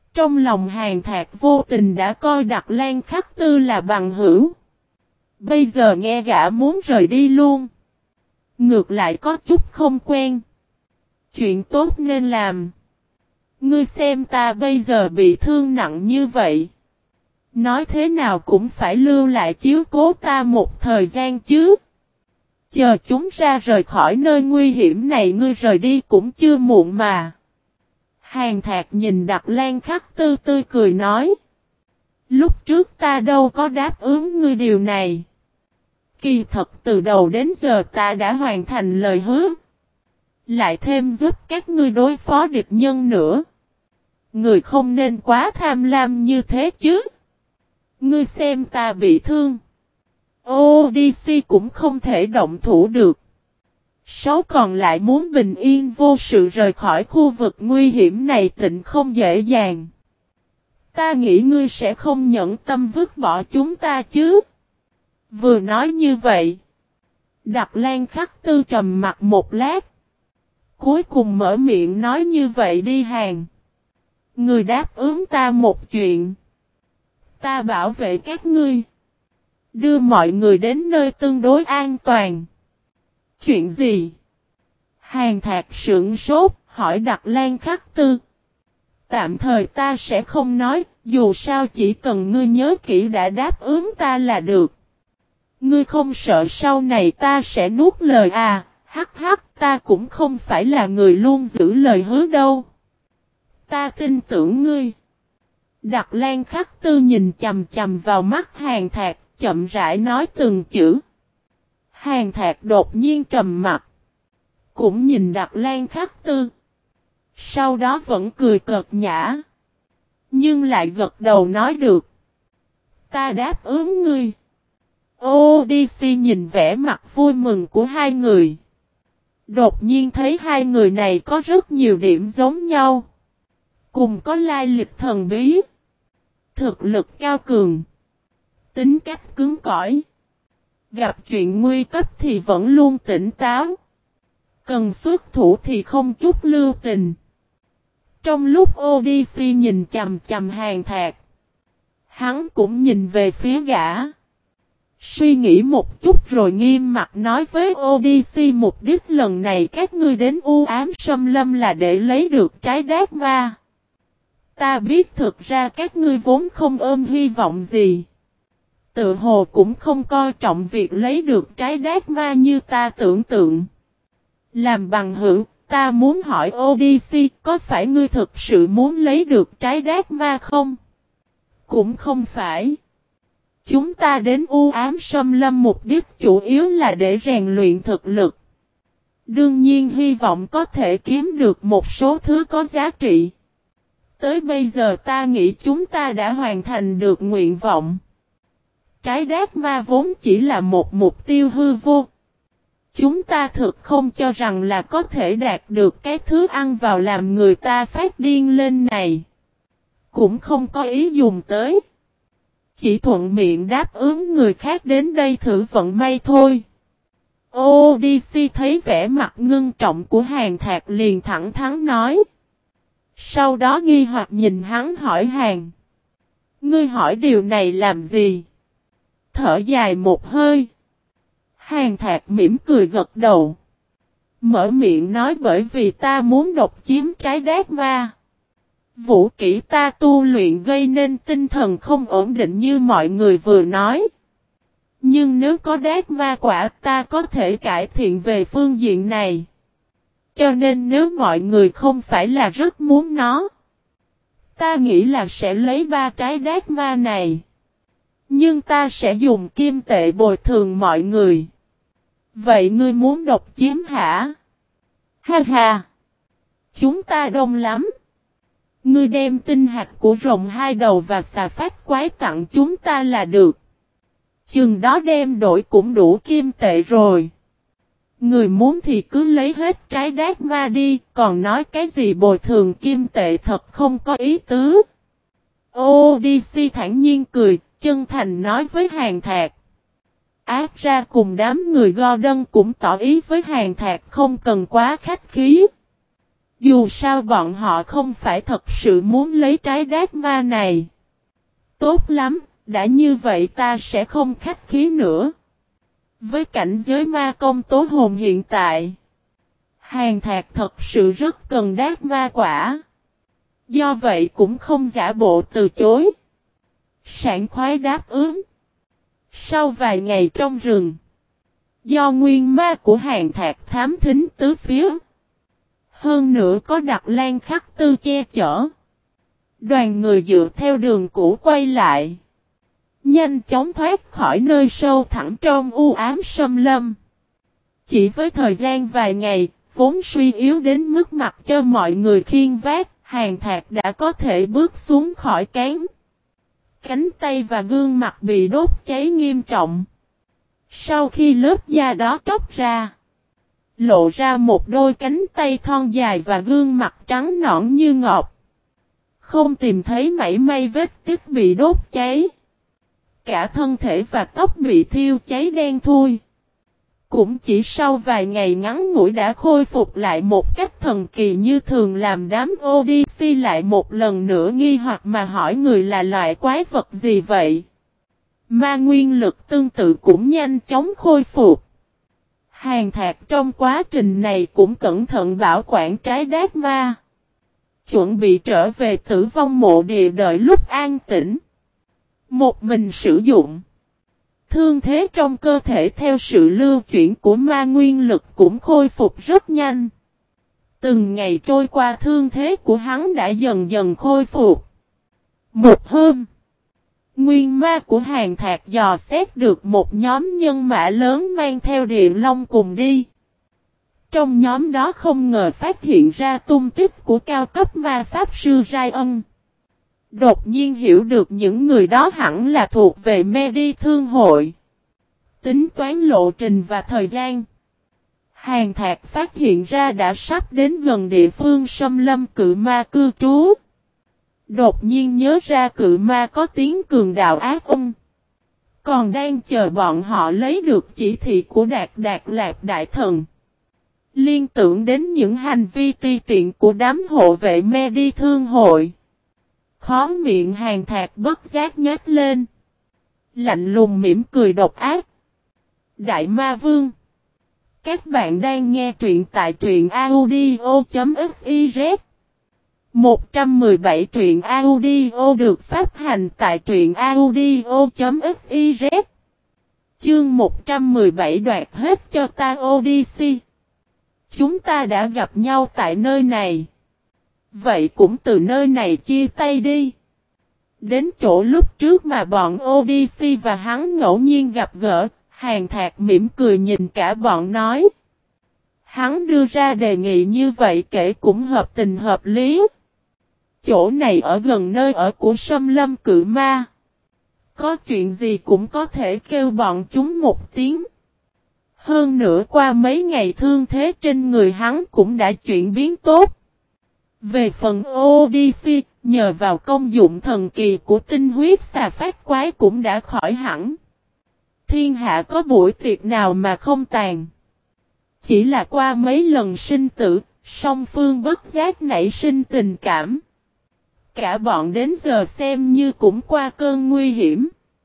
Trong lòng Hàn Thạc vô tình đã coi Đặc Lan Khắc Tư là bằng hữu. Bây giờ nghe gã muốn rời đi luôn. Ngược lại có chút không quen. Chuyện tốt nên làm. Ngươi xem ta bây giờ bị thương nặng như vậy. Nói thế nào cũng phải lưu lại chiếu cố ta một thời gian chứ. Chờ chúng ra rời khỏi nơi nguy hiểm này ngươi rời đi cũng chưa muộn mà. Hàn Thạc nhìn Đặc Lan Khắc Tư tươi cười nói. Lúc trước ta đâu có đáp ứng ngươi điều này. Kỳ thật từ đầu đến giờ ta đã hoàn thành lời hứa. Lại thêm giúp các ngươi đối phó địch nhân nữa. Người không nên quá tham lam như thế chứ. Ngươi xem ta bị thương. Odyssey cũng không thể động thủ được. 6 còn lại muốn bình yên vô sự rời khỏi khu vực nguy hiểm này tịnh không dễ dàng. Ta nghĩ ngươi sẽ không nhẫn tâm vứt bỏ chúng ta chứ. Vừa nói như vậy. Đặc Lan Khắc Tư trầm mặt một lát. Cuối cùng mở miệng nói như vậy đi Hàn. Ngươi đáp ứng ta một chuyện. Ta bảo vệ các ngươi. Đưa mọi người đến nơi tương đối an toàn. Chuyện gì? Hàn Thạc sững sốt, hỏi Đặc Lan Khắc Tư. Tạm thời ta sẽ không nói, dù sao chỉ cần ngươi nhớ kỹ đã đáp ứng ta là được. Ngươi không sợ sau này ta sẽ nuốt lời à, hắc hắc, ta cũng không phải là người luôn giữ lời hứa đâu. Ta tin tưởng ngươi. Đặc Lan Khắc Tư nhìn chầm chầm vào mắt Hàn Thạc, chậm rãi nói từng chữ. Hàn Thạc đột nhiên trầm mặt. Cũng nhìn Đặc Lan Khắc Tư. Sau đó vẫn cười cợt nhã. Nhưng lại gật đầu nói được. Ta đáp ứng ngươi. Odyssey nhìn vẻ mặt vui mừng của hai người. Đột nhiên thấy hai người này có rất nhiều điểm giống nhau. Cùng có lai lịch thần bí. Thực lực cao cường. Tính cách cứng cỏi. Gặp chuyện nguy cấp thì vẫn luôn tỉnh táo. Cần xuất thủ thì không chút lưu tình. Trong lúc Odyssey nhìn chầm chầm Hàn Thạc. Hắn cũng nhìn về phía gã. Suy nghĩ một chút rồi nghiêm mặt nói với Odyssey mục đích lần này các ngươi đến u ám xâm lâm là để lấy được trái đát ma. Ta biết thực ra các ngươi vốn không ôm hy vọng gì. Tự hồ cũng không coi trọng việc lấy được trái đát ma như ta tưởng tượng. Làm bằng hữu, ta muốn hỏi Odyssey có phải ngươi thực sự muốn lấy được trái đát ma không? Cũng không phải. Chúng ta đến u ám xâm lâm mục đích chủ yếu là để rèn luyện thực lực. Đương nhiên hy vọng có thể kiếm được một số thứ có giá trị. Tới bây giờ ta nghĩ chúng ta đã hoàn thành được nguyện vọng. Trái đát ma vốn chỉ là một mục tiêu hư vô. Chúng ta thực không cho rằng là có thể đạt được cái thứ ăn vào làm người ta phát điên lên này. Cũng không có ý dùng tới. Chỉ thuận miệng đáp ứng người khác đến đây thử vận may thôi. Odyssey thấy vẻ mặt ngưng trọng của Hàn Thạc liền thẳng thắn nói. Sau đó nghi hoặc nhìn hắn hỏi Hàn. Ngươi hỏi điều này làm gì? Thở dài một hơi. Hàn Thạc mỉm cười gật đầu. Mở miệng nói bởi vì ta muốn độc chiếm trái đát ma. Vũ kỹ ta tu luyện gây nên tinh thần không ổn định như mọi người vừa nói. Nhưng nếu có đát ma quả ta có thể cải thiện về phương diện này. Cho nên nếu mọi người không phải là rất muốn nó. Ta nghĩ là sẽ lấy 3 trái đát ma này. Nhưng ta sẽ dùng kim tệ bồi thường mọi người. Vậy ngươi muốn độc chiếm hả? Ha ha! Chúng ta đông lắm. Ngươi đem tinh hạt của rồng 2 đầu và xà phát quái tặng chúng ta là được. Chừng đó đem đổi cũng đủ kim tệ rồi. Người muốn thì cứ lấy hết trái đát ma đi, còn nói cái gì bồi thường kim tệ thật không có ý tứ. Odyssey thản nhiên cười, chân thành nói với Hàn Thạc. Ác ra cùng đám người Gordon cũng tỏ ý với Hàn Thạc không cần quá khách khí. Dù sao bọn họ không phải thật sự muốn lấy trái đát ma này. Tốt lắm, đã như vậy ta sẽ không khách khí nữa. Với cảnh giới ma công tố hồn hiện tại, Hàn Thạc thật sự rất cần đát ma quả. Do vậy cũng không giả bộ từ chối. Sảng khoái đáp ứng. Sau vài ngày trong rừng, do nguyên ma của Hàn Thạc thám thính tứ phía, hơn nữa có Đặc Lan Khắc Tư che chở, đoàn người dựa theo đường cũ quay lại, nhanh chóng thoát khỏi nơi sâu thẳm trong u ám xâm lâm. Chỉ với thời gian vài ngày, vốn suy yếu đến mức mặc cho mọi người khiêng vác, Hàn Thạc đã có thể bước xuống khỏi cán. Cánh tay và gương mặt bị đốt cháy nghiêm trọng. Sau khi lớp da đó tróc ra, lộ ra một đôi cánh tay thon dài và gương mặt trắng nõn như ngọc. Không tìm thấy mảy may vết tích bị đốt cháy. Cả thân thể và tóc bị thiêu cháy đen thui. Cũng chỉ sau vài ngày ngắn ngủi đã khôi phục lại một cách thần kỳ như thường, làm đám Odyssey lại một lần nữa nghi hoặc mà hỏi người là loại quái vật gì vậy. Ma nguyên lực tương tự cũng nhanh chóng khôi phục. Hàn Thạc trong quá trình này cũng cẩn thận bảo quản trái đát ma. Chuẩn bị trở về Tử Vong Mộ Địa đợi lúc an tĩnh. Một mình sử dụng. Thương thế trong cơ thể theo sự lưu chuyển của ma nguyên lực cũng khôi phục rất nhanh. Từng ngày trôi qua thương thế của hắn đã dần dần khôi phục. Một hôm, nguyên ma của Hàn Thạc dò xét được một nhóm nhân mã lớn mang theo Địa Long cùng đi. Trong nhóm đó không ngờ phát hiện ra tung tích của cao cấp ma pháp sư Rai Ân. Đột nhiên hiểu được những người đó hẳn là thuộc về Medi Thương hội. Tính toán lộ trình và thời gian, Hàn Thạc phát hiện ra đã sắp đến gần địa phương xâm lâm cự ma cư trú. Đột nhiên nhớ ra cự ma có tiếng cường đạo ác ôn. Còn đang chờ bọn họ lấy được chỉ thị của Đạt Lạc Đại Thần. Liên tưởng đến những hành vi ti tiện của đám hộ vệ Medi Thương hội. Khó miệng Hàn Thạc bất giác nhếch lên. Lạnh lùng mỉm cười độc ác. Đại Ma Vương. Các bạn đang nghe truyện tại truyện audio.fiz. 117 truyện audio được phát hành tại truyện audio.fiz. Chương 117 đoạt hết cho ta Odyssey. Chúng ta đã gặp nhau tại nơi này. Vậy cũng từ nơi này chia tay đi. Đến chỗ lúc trước mà bọn Odyssey và hắn ngẫu nhiên gặp gỡ, Hàn Thạc mỉm cười nhìn cả bọn nói. Hắn đưa ra đề nghị như vậy kể cũng hợp tình hợp lý. Chỗ này ở gần nơi ở của Sâm Lâm Cự Ma. Có chuyện gì cũng có thể kêu bọn chúng một tiếng. Hơn nữa qua mấy ngày thương thế trên người hắn cũng đã chuyển biến tốt. Về phần Odyssey, nhờ vào công dụng thần kỳ của tinh huyết xà phát quái cũng đã khỏi hẳn. Thiên hạ có buổi tiệc nào mà không tàn. Chỉ là qua mấy lần sinh tử, song phương bất giác nảy sinh tình cảm. Cả bọn đến giờ xem như cũng qua cơn nguy hiểm.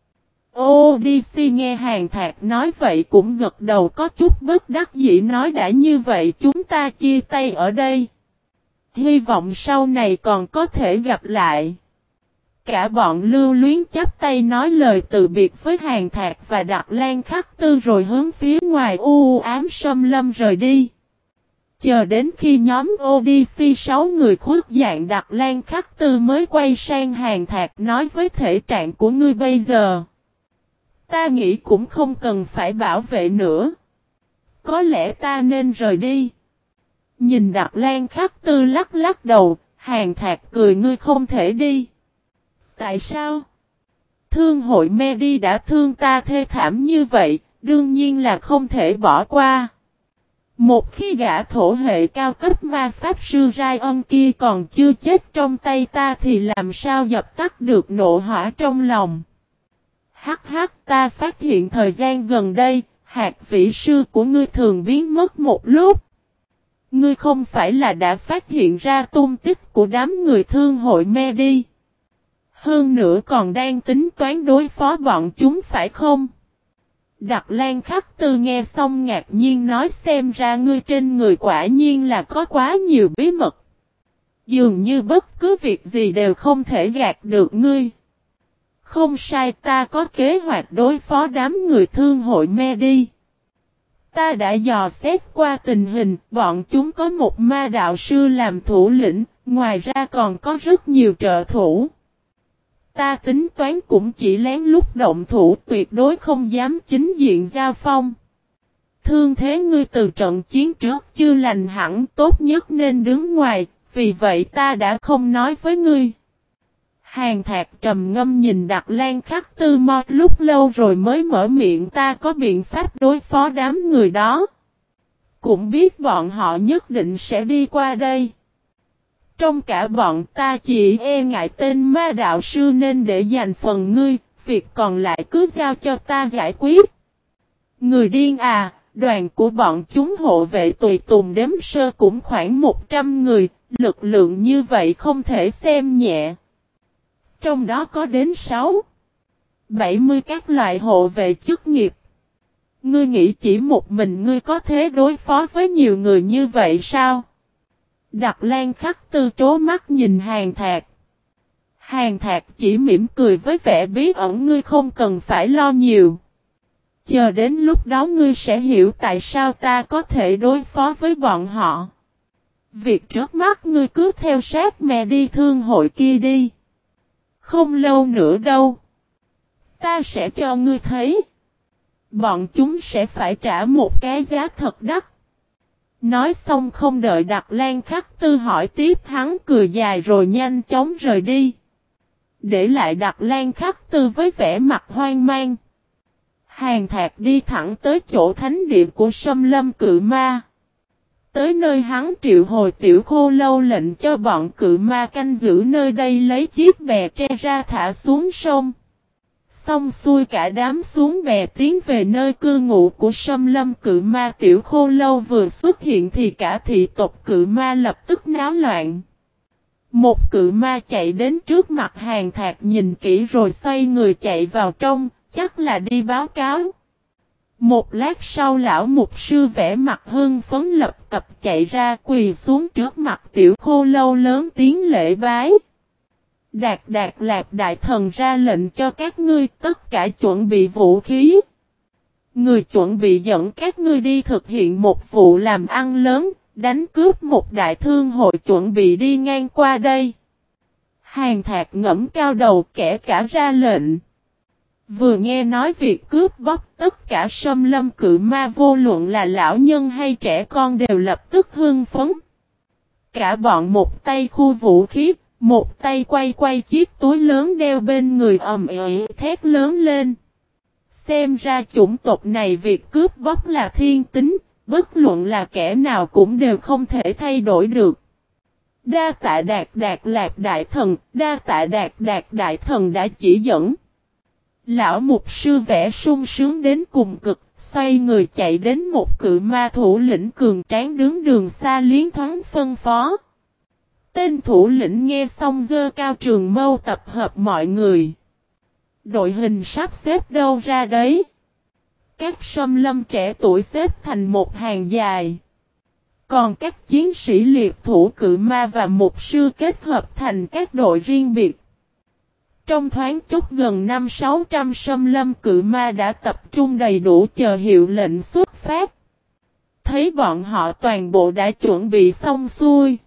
Odyssey nghe Hàn Thạc nói vậy cũng gật đầu có chút bất đắc dĩ nói đã như vậy chúng ta chia tay ở đây. Hy vọng sau này còn có thể gặp lại. Cả bọn lưu luyến chắp tay nói lời từ biệt với Hàn Thạc và Đặc Lan Khắc Tư rồi hướng phía ngoài u ám xâm lâm rời đi. Chờ đến khi nhóm Odyssey 6 người khuất dạng Đặc Lan Khắc Tư mới quay sang Hàn Thạc nói với thể trạng của ngươi bây giờ. Ta nghĩ cũng không cần phải bảo vệ nữa. Có lẽ ta nên rời đi. Nhìn Đặc Lan Khắc Tư lắc lắc đầu, Hàn Thạc cười ngươi không thể đi. Tại sao? Thương hội Medi đã thương ta thê thảm như vậy, đương nhiên là không thể bỏ qua. Một khi gã thổ hệ cao cấp ma pháp sư Rai Ân kia còn chưa chết trong tay ta thì làm sao dập tắt được nộ hỏa trong lòng. Hắc hắc, ta phát hiện thời gian gần đây, hạt vĩ sư của ngươi thường biến mất một lúc. Ngươi không phải là đã phát hiện ra tung tích của đám người thương hội Medi. Hơn nữa còn đang tính toán đối phó bọn chúng phải không? Đặc Lan Khắc Tư nghe xong ngạc nhiên nói xem ra ngươi trên người quả nhiên là có quá nhiều bí mật. Dường như bất cứ việc gì đều không thể gạt được ngươi. Không sai, ta có kế hoạch đối phó đám người thương hội Medi. Ta đã dò xét qua tình hình, bọn chúng có một ma đạo sư làm thủ lĩnh, ngoài ra còn có rất nhiều trợ thủ. Ta tính toán cũng chỉ lén lút động thủ, tuyệt đối không dám chính diện giao phong. Thương thế ngươi từ trận chiến trước chưa lành hẳn, tốt nhất nên đứng ngoài, vì vậy ta đã không nói với ngươi. Hàn Thạc trầm ngâm nhìn Đặc Lan Khắc Tư một lúc lâu rồi mới mở miệng, ta có biện pháp đối phó đám người đó. Cũng biết bọn họ nhất định sẽ đi qua đây. Trong cả bọn ta chỉ e ngại tên ma đạo sư nên để dành phần ngươi, việc còn lại cứ giao cho ta giải quyết. Người điên à, đoàn của bọn chúng hộ vệ tùy tùng đếm sơ cũng khoảng 100 người, lực lượng như vậy không thể xem nhẹ. Trong đó có đến 70 các loại hộ vệ chức nghiệp. Ngươi nghĩ chỉ một mình ngươi có thể đối phó với nhiều người như vậy sao? Đặc Lan Khắc Tư trố mắt nhìn Hàn Thạc. Hàn Thạc chỉ mỉm cười với vẻ bí ẩn, ngươi không cần phải lo nhiều. Chờ đến lúc đó ngươi sẽ hiểu tại sao ta có thể đối phó với bọn họ. Việc trước mắt ngươi cứ theo sát mẹ đi thương hội kia đi. Không lâu nữa đâu. Ta sẽ cho ngươi thấy. Bọn chúng sẽ phải trả một cái giá thật đắt. Nói xong không đợi Đặc Lan Khắc Tư hỏi tiếp, hắn cười dài rồi nhanh chóng rời đi. Để lại Đặc Lan Khắc Tư với vẻ mặt hoang mang. Hàn Thạc đi thẳng tới chỗ thánh địa của Sâm Lâm Cự Ma. Tới nơi hắn triệu hồi Tiểu Khô Lâu lệnh cho bọn cự ma canh giữ nơi đây, lấy chiếc bè tre ra thả xuống sông. Xong xuôi cả đám xuống bè tiến về nơi cư ngụ của Sâm Lâm Cự Ma. Tiểu Khô Lâu vừa xuất hiện thì cả thị tộc cự ma lập tức náo loạn. Một cự ma chạy đến trước mặt Hàn Thạc nhìn kỹ rồi xoay người chạy vào trong, chắc là đi báo cáo. Một lát sau lão mục sư vẽ mặt hưng phấn lập cập chạy ra, quỳ xuống trước mặt Tiểu Khô Lâu lớn tiếng lễ bái. Đạt Lạc đại thần ra lệnh cho các ngươi tất cả chuẩn bị vũ khí. Người chuẩn bị dẫn các ngươi đi thực hiện một vụ làm ăn lớn, đánh cướp một đại thương hội chuẩn bị đi ngang qua đây. Hàn Thạc ngẫm cao đầu, kẻ cả ra lệnh. Vừa nghe nói việc cướp bóc, tất cả Sâm Lâm Cự Ma vô luận là lão nhân hay trẻ con đều lập tức hưng phấn. Cả bọn một tay khu vũ khí, một tay quay chiếc túi lớn đeo bên người, ầm ĩ thét lớn lên. Xem ra chủng tộc này việc cướp bóc là thiên tính, bất luận là kẻ nào cũng đều không thể thay đổi được. Đa tạ Đạt Lạc đại thần, đa tạ Đạt đại thần đã chỉ dẫn. Lão mục sư vẽ sung sướng đến cùng cực, xoay người chạy đến một cự ma thủ lĩnh cường tráng đứng đường xa liến thoáng phân phó. Tên thủ lĩnh nghe xong giơ cao trường mâu tập hợp mọi người. Đội hình sắp xếp đâu ra đấy. Các Sâm Lâm trẻ tuổi xếp thành một hàng dài. Còn các chiến sĩ liệt thủ cự ma và mục sư kết hợp thành các đội riêng biệt. Trong thoáng chốc gần 500-600 Sâm Lâm Cự Ma đã tập trung đầy đủ chờ hiệu lệnh xuất phát. Thấy bọn họ toàn bộ đã chuẩn bị xong xuôi.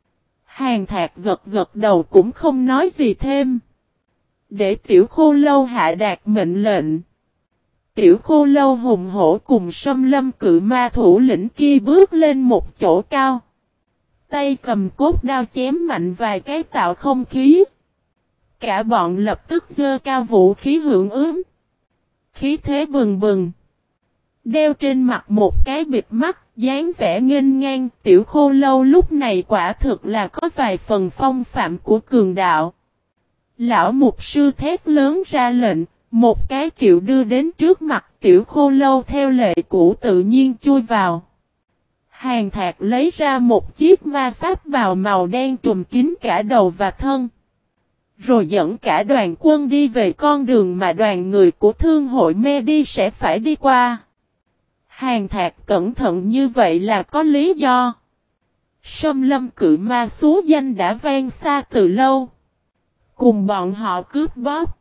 Hàn Thạc gật đầu cũng không nói gì thêm. Để Tiểu Khô Lâu hạ đạt mệnh lệnh. Tiểu Khô Lâu hùng hổ cùng Sâm Lâm Cự Ma thủ lĩnh kia bước lên một chỗ cao. Tay cầm cốt đao chém mạnh vài cái tạo không khí. Cả bọn lập tức giơ cao vũ khí hưởng ứng. Khí thế bừng bừng. Đeo trên mặt một cái bịt mắt, dáng vẻ nghênh ngang. Tiểu Khô Lâu lúc này quả thực là có vài phần phong phạm của cường đạo. Lão mục sư thét lớn ra lệnh, một cái kiệu đưa đến trước mặt Tiểu Khô Lâu theo lệ cũ tự nhiên chui vào. Hàn Thạc lấy ra một chiếc ma pháp bào màu đen trùm kín cả đầu và thân. Rồi dẫn cả đoàn quân đi về con đường mà đoàn người của thương hội Medi sẽ phải đi qua. Hàn Thạc cẩn thận như vậy là có lý do. Sâm Lâm cự ma xú danh đã vang xa từ lâu. Cùng bọn họ cướp bóc.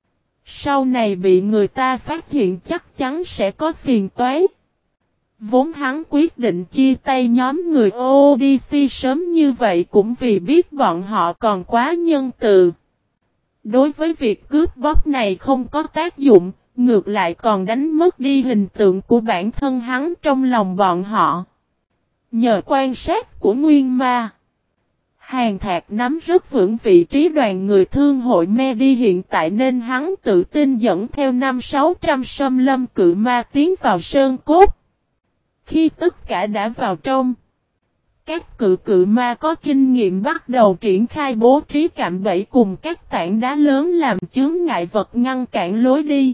Sau này bị người ta phát hiện chắc chắn sẽ có phiền toái. Vốn hắn quyết định chia tay nhóm người ODC sớm như vậy cũng vì biết bọn họ còn quá nhân từ. Đối với việc cướp bóc này không có tác dụng, ngược lại còn đánh mất đi hình tượng của bản thân hắn trong lòng bọn họ. Nhờ quan sát của Nguyên Ma, Hàn Thạc nắm rất vững vị trí đoàn người thương hội Medi hiện tại nên hắn tự tin dẫn theo 500-600 Sâm Lâm cự ma tiến vào sơn cốt. Khi tất cả đã vào trong, các cự ma có kinh nghiệm bắt đầu triển khai bố trí cạm bẫy cùng các tảng đá lớn làm chướng ngại vật ngăn cản lối đi.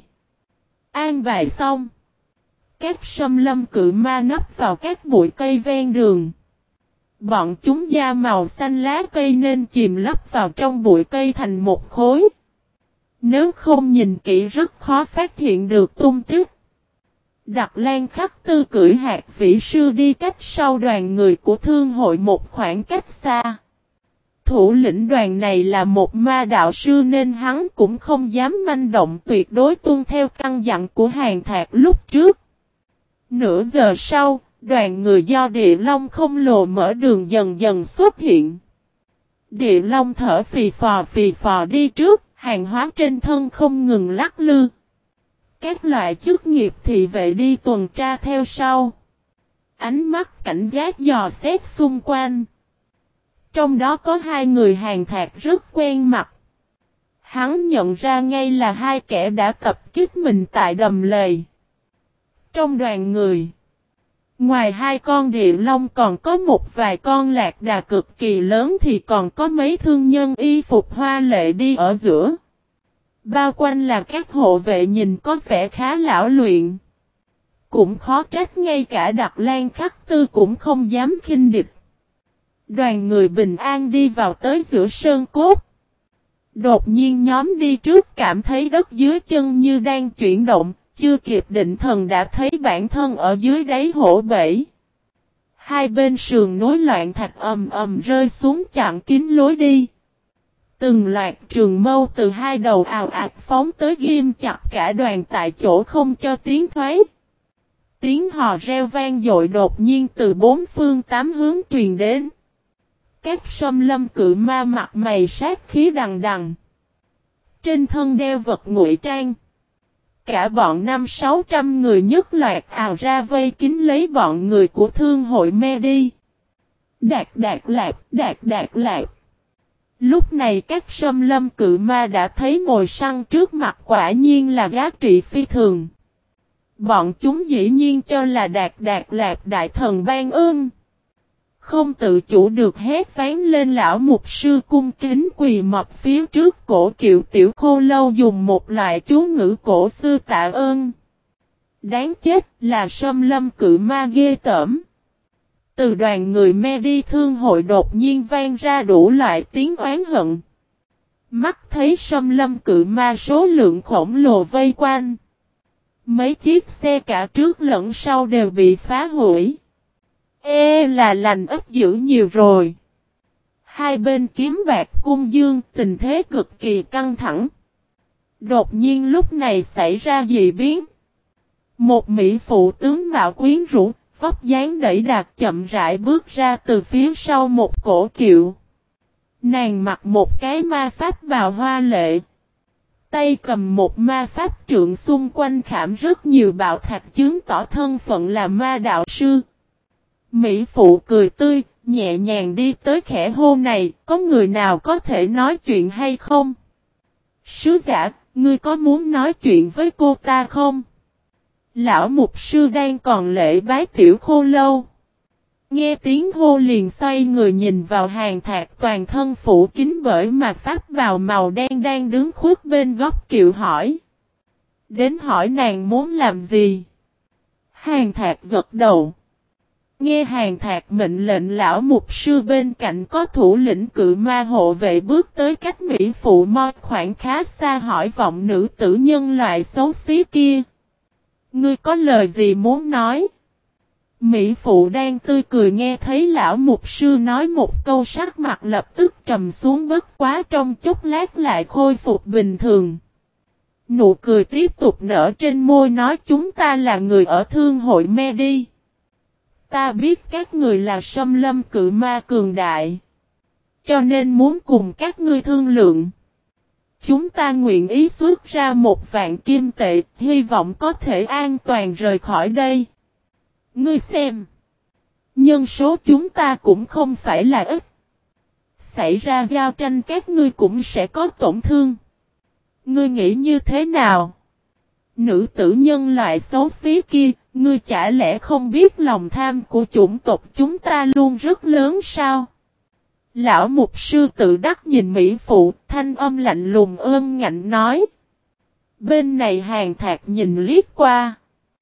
An bài xong, các Sâm Lâm cự ma nấp vào các bụi cây ven đường. Bọn chúng da màu xanh lá cây nên chìm lấp vào trong bụi cây thành một khối. Nếu không nhìn kỹ rất khó phát hiện được tung tích. Đặc Lan Khắc Tư cưỡi hạt vĩ sư đi cách sau đoàn người của thương hội một khoảng cách xa. Thủ lĩnh đoàn này là một ma đạo sư nên hắn cũng không dám manh động, tuyệt đối tuân theo căn dặn của Hàn Thạc lúc trước. Nửa giờ sau, đoàn người do Địa Long không lồ mở đường dần dần xuất hiện. Địa Long thở phì phò đi trước, hàng hóa trên thân không ngừng lắc lư. Các loại chức nghiệp thị vệ đi tuần tra theo sau. Ánh mắt cảnh giác dò xét xung quanh. Trong đó có hai người Hàn Thạc rất quen mặt. Hắn nhận ra ngay là hai kẻ đã tập kích mình tại đầm lầy. Trong đoàn người, ngoài hai con địa long còn có một vài con lạc đà cực kỳ lớn thì còn có mấy thương nhân y phục hoa lệ đi ở giữa. Bao quanh là các hộ vệ nhìn có vẻ khá lão luyện. Cũng khó trách ngay cả Đặc Lan Khắc Tư cũng không dám khinh địch. Đoàn người bình an đi vào tới giữa sơn cốt. Đột nhiên nhóm đi trước cảm thấy đất dưới chân như đang chuyển động, chưa kịp định thần đã thấy bản thân ở dưới đáy hổ bể. Hai bên sườn núi loạn thạch ầm ầm rơi xuống chặn kín lối đi. Từng loạt trường mâu từ hai đầu ào ạt phóng tới ghim chặt cả đoàn tại chỗ không cho tiến thoái. Tiếng hò reo vang dội đột nhiên từ bốn phương tám hướng truyền đến. Các Sâm Lâm cự ma mặt mày sát khí đằng đằng. Trên thân đeo vật ngụy trang. Cả bọn 500-600 người nhất loạt ào ra vây kín lấy bọn người của thương hội Medi. Đạt lạc. Lúc này các Sâm Lâm cự ma đã thấy mồi săn trước mặt quả nhiên là giá trị phi thường. Bọn chúng dĩ nhiên cho là Đạt lạc đại thần ban ơn. Không tự chủ được hét ván lên, lão mục sư cung kính quỳ mọp phía trước cổ Kiệu Tiểu Khô Lâu dùng một loại chú ngữ cổ xưa tạ ơn. Đáng chết là Sâm Lâm cự ma ghê tởm. Từ đoàn người Medi thương hội đột nhiên vang ra đủ loại tiếng oán hận. Mắt thấy Sâm Lâm cự ma số lượng khổng lồ vây quanh. Mấy chiếc xe cả trước lẫn sau đều bị phá hủy. Là lành ít dữ nhiều rồi. Hai bên kiếm bạc cung dương, tình thế cực kỳ căng thẳng. Đột nhiên lúc này xảy ra dị biến. Một mỹ phụ tướng mạo quyến rũ, vóc dáng đẩy đạc chậm rãi bước ra từ phía sau một cổ kiệu. Nàng mặc một cái ma pháp bào hoa lệ. Tay cầm một ma pháp trượng, xung quanh khảm rất nhiều bạo thạch chứng tỏ thân phận là ma đạo sư. Mỹ phụ cười tươi, nhẹ nhàng đi tới khẽ hô, này, có người nào có thể nói chuyện hay không? Sứ giả, ngươi có muốn nói chuyện với cô ta không? Lão mục sư đang còn lễ bái Tiểu Khô Lâu. Nghe tiếng hô liền xoay người nhìn vào Hàn Thạc toàn thân phủ kín bởi mà pháp bào màu đen đang đứng khuất bên góc kiệu hỏi. Đến hỏi nàng muốn làm gì? Hàn Thạc gật đầu. Nghe Hàn Thạc mệnh lệnh, lão mục sư bên cạnh có thủ lĩnh cự ma hộ vệ bước tới cách Mỹ Phụ mo khoảng khá xa, hỏi vọng nữ tử nhân loại xấu xí kia. Ngươi có lời gì muốn nói? Mỹ Phụ đang tươi cười nghe thấy lão mục sư nói một câu, sắc mặt lập tức trầm xuống, bất quá trong chốc lát lại khôi phục bình thường. Nụ cười tiếp tục nở trên môi, nói chúng ta là người ở thương hội Medi. Ta biết các người là xâm lâm cự ma cường đại, cho nên muốn cùng các ngươi thương lượng. Chúng ta nguyện ý xuất ra 1.000 kim tệ, hy vọng có thể an toàn rời khỏi đây. Ngươi xem, nhân số chúng ta cũng không phải là ít. Xảy ra giao tranh các ngươi cũng sẽ có tổn thương. Ngươi nghĩ như thế nào? Nữ tử nhân loại xấu xí kia, ngươi chả lẽ không biết lòng tham của chủng tộc chúng ta luôn rất lớn sao? Lão mục sư tự đắc nhìn Mỹ Phụ, thanh âm lạnh lùng ngạnh nói. Bên này Hàn Thạc nhìn liếc qua.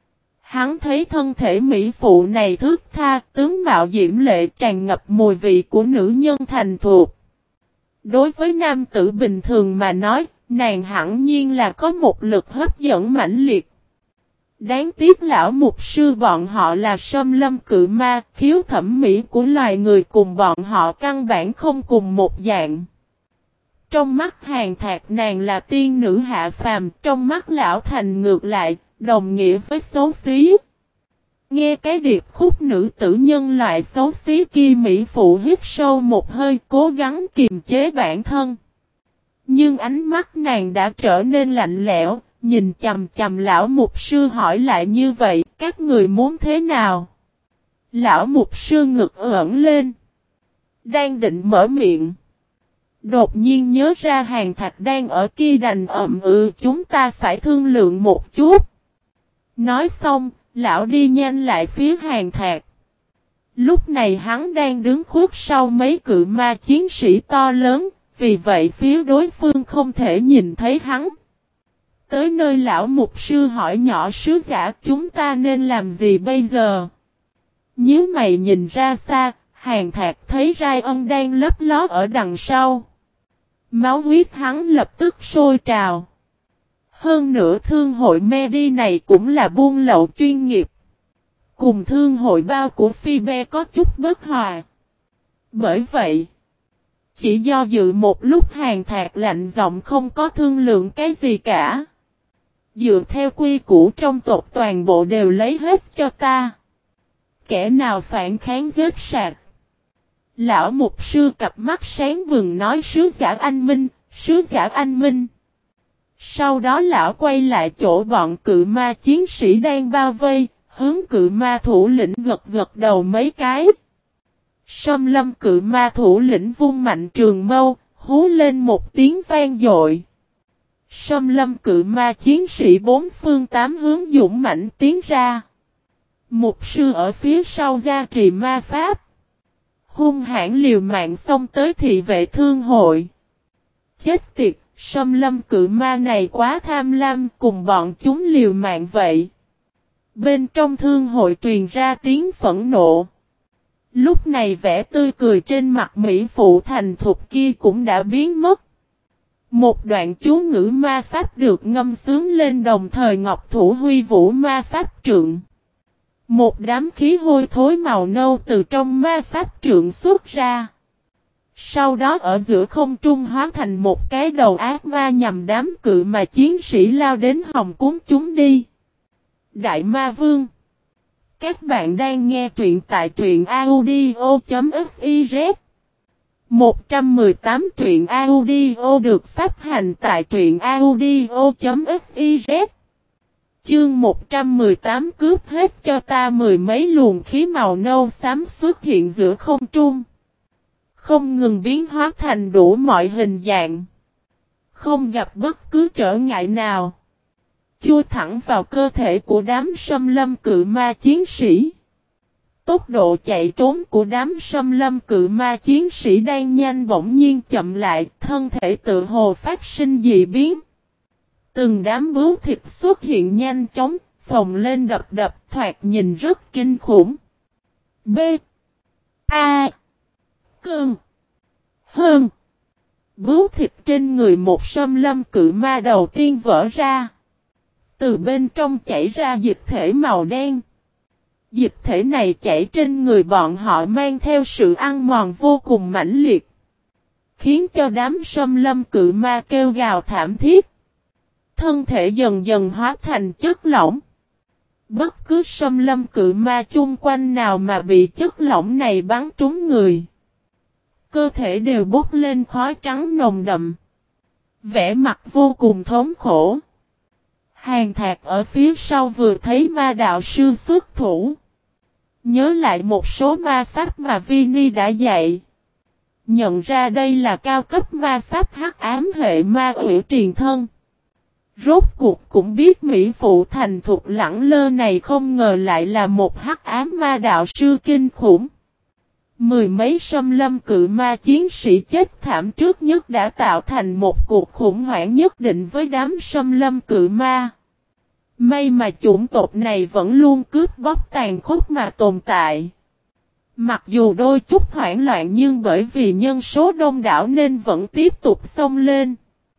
Hắn thấy thân thể Mỹ Phụ này thướt tha, tướng mạo diễm lệ, tràn ngập mùi vị của nữ nhân thành thục. Đối với nam tử bình thường mà nói, nàng hẳn nhiên là có một lực hấp dẫn mãnh liệt. Đáng tiếc lão mục sư bọn họ là xâm lâm cự ma, khiếu thẩm mỹ của loài người cùng bọn họ căn bản không cùng một dạng. Trong mắt Hàn Thạc nàng là tiên nữ hạ phàm, trong mắt lão thành ngược lại, đồng nghĩa với xấu xí. Nghe cái điệp khúc nữ tử nhân loại xấu xí kia, Mỹ Phụ hít sâu một hơi, cố gắng kiềm chế bản thân. Nhưng ánh mắt nàng đã trở nên lạnh lẽo, nhìn chằm chằm lão mục sư hỏi lại, như vậy, các người muốn thế nào? Lão mục sư ngực ẩn lên, đang định mở miệng. Đột nhiên nhớ ra Hàn Thạc đang ở kia, đành chúng ta phải thương lượng một chút. Nói xong, lão đi nhanh lại phía Hàn Thạc. Lúc này hắn đang đứng khuất sau mấy cự ma chiến sĩ to lớn, vì vậy phía đối phương không thể nhìn thấy hắn. Tới nơi lão mục sư hỏi nhỏ, sứ giả chúng ta nên làm gì bây giờ? Nhíu mày nhìn ra xa, Hàn Thạc thấy Rai Ân đang lấp ló ở đằng sau. Máu huyết hắn lập tức sôi trào. Hơn nữa thương hội Medi này cũng là buôn lậu chuyên nghiệp. Cùng thương hội bao của Phi-be có chút bất hòa. Bởi vậy, chỉ do dự một lúc, Hàn Thạc lạnh giọng không có thương lượng cái gì cả. Dựa theo quy củ trong tộc toàn bộ đều lấy hết cho ta. Kẻ nào phản kháng giết sạch. Lão mục sư cặp mắt sáng bừng nói, sứ giả anh minh, sứ giả anh minh. Sau đó lão quay lại chỗ bọn cự ma chiến sĩ đang bao vây, hướng cự ma thủ lĩnh gật gật đầu mấy cái. Xâm lâm cự ma thủ lĩnh vung mạnh trường mâu, hú lên một tiếng vang dội. Xâm lâm cự ma chiến sĩ bốn phương tám hướng dũng mãnh tiến ra. Mục sư ở phía sau gia trì ma pháp, hung hãn liều mạng xông tới thị vệ thương hội. Chết tiệt, xâm lâm cự ma này quá tham lam, cùng bọn chúng liều mạng vậy. Bên trong thương hội truyền ra tiếng phẫn nộ. Lúc này vẻ tươi cười trên mặt Mỹ Phụ thành thục kia cũng đã biến mất. Một đoạn chú ngữ ma pháp được ngâm sướng lên, đồng thời ngọc thủ huy vũ ma pháp trượng. Một đám khí hôi thối màu nâu từ trong ma pháp trượng xuất ra. Sau đó ở giữa không trung hóa thành một cái đầu ác ma nhằm đám cự mà chiến sĩ lao đến hòng cuốn chúng đi. Đại Ma Vương, các bạn đang nghe truyện tại truyện audio.fiz. 118 truyện audio được phát hành tại truyện audio.fiz. Chương 118 cướp hết cho ta. Mười mấy luồng khí màu nâu xám xuất hiện giữa không trung, không ngừng biến hóa thành đủ mọi hình dạng, không gặp bất cứ trở ngại nào, chui thẳng vào cơ thể của đám xâm lâm cự ma chiến sĩ. Tốc độ chạy trốn của đám xâm lâm cự ma chiến sĩ đang nhanh bỗng nhiên chậm lại, thân thể tự hồ phát sinh dị biến. Từng đám bướu thịt xuất hiện nhanh chóng, phồng lên đập đập, thoạt nhìn rất kinh khủng. B. A. Cơn. Hơn. Bướu thịt trên người một Sâm Lâm cự ma đầu tiên vỡ ra. Từ bên trong chảy ra dịch thể màu đen. Dịch thể này chảy trên người bọn họ mang theo sự ăn mòn vô cùng mãnh liệt. Khiến cho đám Sâm Lâm cự ma kêu gào thảm thiết. Thân thể dần dần hóa thành chất lỏng. Bất cứ Sâm Lâm cự ma chung quanh nào mà bị chất lỏng này bắn trúng người. Cơ thể đều bốc lên khói trắng nồng đậm. Vẻ mặt vô cùng thống khổ. Hàn Thạc ở phía sau vừa thấy ma đạo sư xuất thủ. Nhớ lại một số ma pháp mà Vini đã dạy. Nhận ra đây là cao cấp ma pháp hắc ám hệ ma ủy truyền thân. Rốt cuộc cũng biết mỹ phụ thành thục lẳng lơ này không ngờ lại là một hắc ám ma đạo sư kinh khủng. Mười mấy Sâm Lâm cự ma chiến sĩ chết thảm trước nhất đã tạo thành một cuộc khủng hoảng nhất định với đám Sâm Lâm cự ma. May mà chủng tộc này vẫn luôn cướp bóc tàn khốc mà tồn tại. Mặc dù đôi chút hoảng loạn nhưng bởi vì nhân số đông đảo nên vẫn tiếp tục xông lên.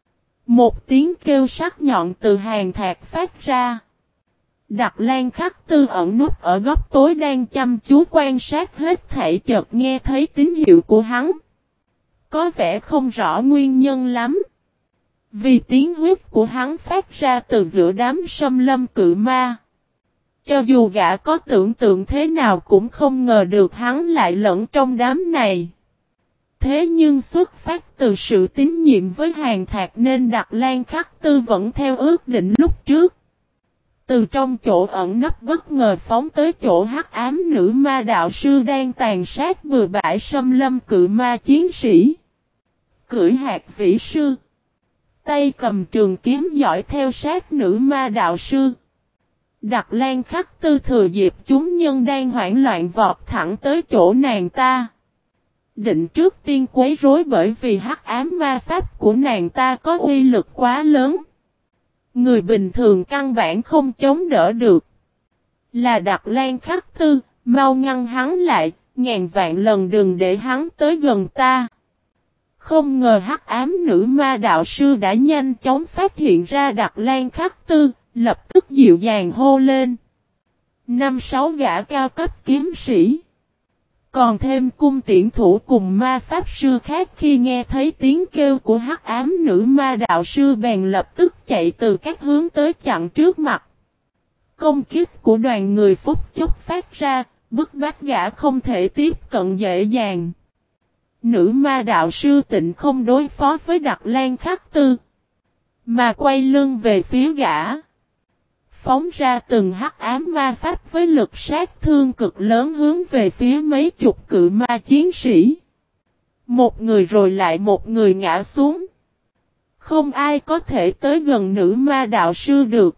Một tiếng kêu sắc nhọn từ Hàn Thạc phát ra. Đặc Lan Khắc Tư ẩn núp ở góc tối đang chăm chú quan sát hết thảy chợt nghe thấy tín hiệu của hắn. Có vẻ không rõ nguyên nhân lắm. Vì tiếng huyết của hắn phát ra từ giữa đám Sâm Lâm cự ma. Cho dù gã có tưởng tượng thế nào cũng không ngờ được hắn lại lẫn trong đám này. Thế nhưng xuất phát từ sự tín nhiệm với Hàn Thạc nên Đặc Lan Khắc Tư vẫn theo ước định lúc trước. Từ trong chỗ ẩn nấp bất ngờ phóng tới chỗ hắc ám nữ ma đạo sư đang tàn sát bừa bãi Sâm Lâm cự ma chiến sĩ. Cưỡi hạt vĩ sư. Tay cầm trường kiếm dõi theo sát nữ ma đạo sư. Đặc Lan Khắc Tư thừa dịp chúng nhân đang hoảng loạn vọt thẳng tới chỗ nàng ta. Định trước tiên quấy rối bởi vì hắc ám ma pháp của nàng ta có uy lực quá lớn. Người bình thường căn bản không chống đỡ được. Là Đặc Lan Khắc Tư, mau ngăn hắn lại, ngàn vạn lần đừng để hắn tới gần ta. Không ngờ hắc ám nữ ma đạo sư đã nhanh chóng phát hiện ra Đặc Lan Khắc Tư, lập tức dịu dàng hô lên. 5-6 gã cao cấp kiếm sĩ. Còn thêm cung tiễn thủ cùng ma pháp sư khác khi nghe thấy tiếng kêu của hắc ám nữ ma đạo sư bèn lập tức chạy từ các hướng tới chặn trước mặt. Công kích của đoàn người phút chốc phát ra, bức bách gã không thể tiếp cận dễ dàng. Nữ ma đạo sư tịnh không đối phó với Đặc Lan Khắc Tư, mà quay lưng về phía gã. Phóng ra từng hắc ám ma pháp với lực sát thương cực lớn hướng về phía mấy chục cự ma chiến sĩ. Một người rồi lại một người ngã xuống. Không ai có thể tới gần nữ ma đạo sư được.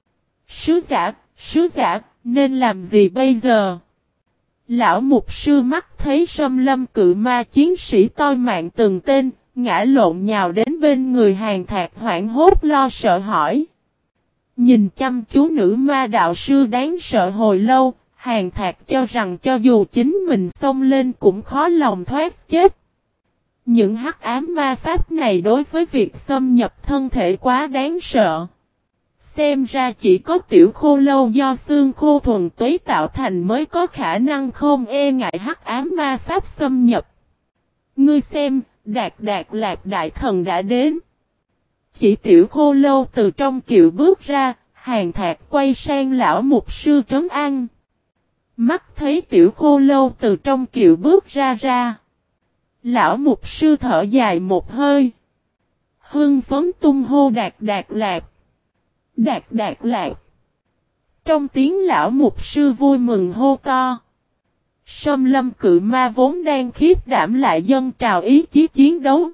Sứ giả, nên làm gì bây giờ? Lão mục sư mắt thấy Sâm Lâm cự ma chiến sĩ toi mạng từng tên, ngã lộn nhào đến bên người Hàn Thạc hoảng hốt lo sợ hỏi. Nhìn chăm chú nữ ma đạo sư đáng sợ hồi lâu, Hàn Thạc cho rằng cho dù chính mình xông lên cũng khó lòng thoát chết. Những hắc ám ma pháp này đối với việc xâm nhập thân thể quá đáng sợ. Xem ra chỉ có tiểu khô lâu do xương khô thuần túy tạo thành mới có khả năng không e ngại hắc ám ma pháp xâm nhập. Ngươi xem, Đạt Lạc đại thần đã đến. Chỉ tiểu khô lâu từ trong kiệu bước ra, Hàn Thạc quay sang lão mục sư trấn an. Mắt thấy tiểu khô lâu từ trong kiệu bước ra. Lão mục sư thở dài một hơi. Hưng phấn tung hô Đạt Lạc. Đạt Lạc. Trong tiếng lão mục sư vui mừng hô to. Sâm Lâm cự ma vốn đang khiếp đảm lại dâng trào ý chí chiến đấu.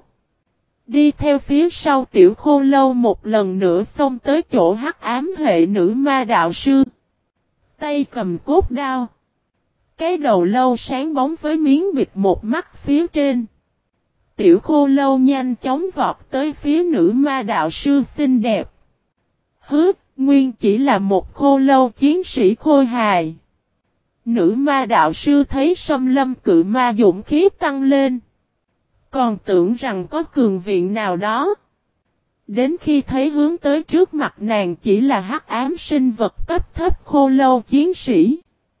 Đi theo phía sau tiểu khô lâu một lần nữa xông tới chỗ hắc ám hệ nữ ma đạo sư. Tay cầm cốt đao. Cái đầu lâu sáng bóng với miếng bịt một mắt phía trên. Tiểu khô lâu nhanh chóng vọt tới phía nữ ma đạo sư xinh đẹp. Nguyên chỉ là một khô lâu chiến sĩ khôi hài. Nữ ma đạo sư thấy Sâm Lâm cự ma dũng khí tăng lên. Còn tưởng rằng có cường viện nào đó. Đến khi thấy hướng tới trước mặt nàng chỉ là hắc ám sinh vật cấp thấp khô lâu chiến sĩ.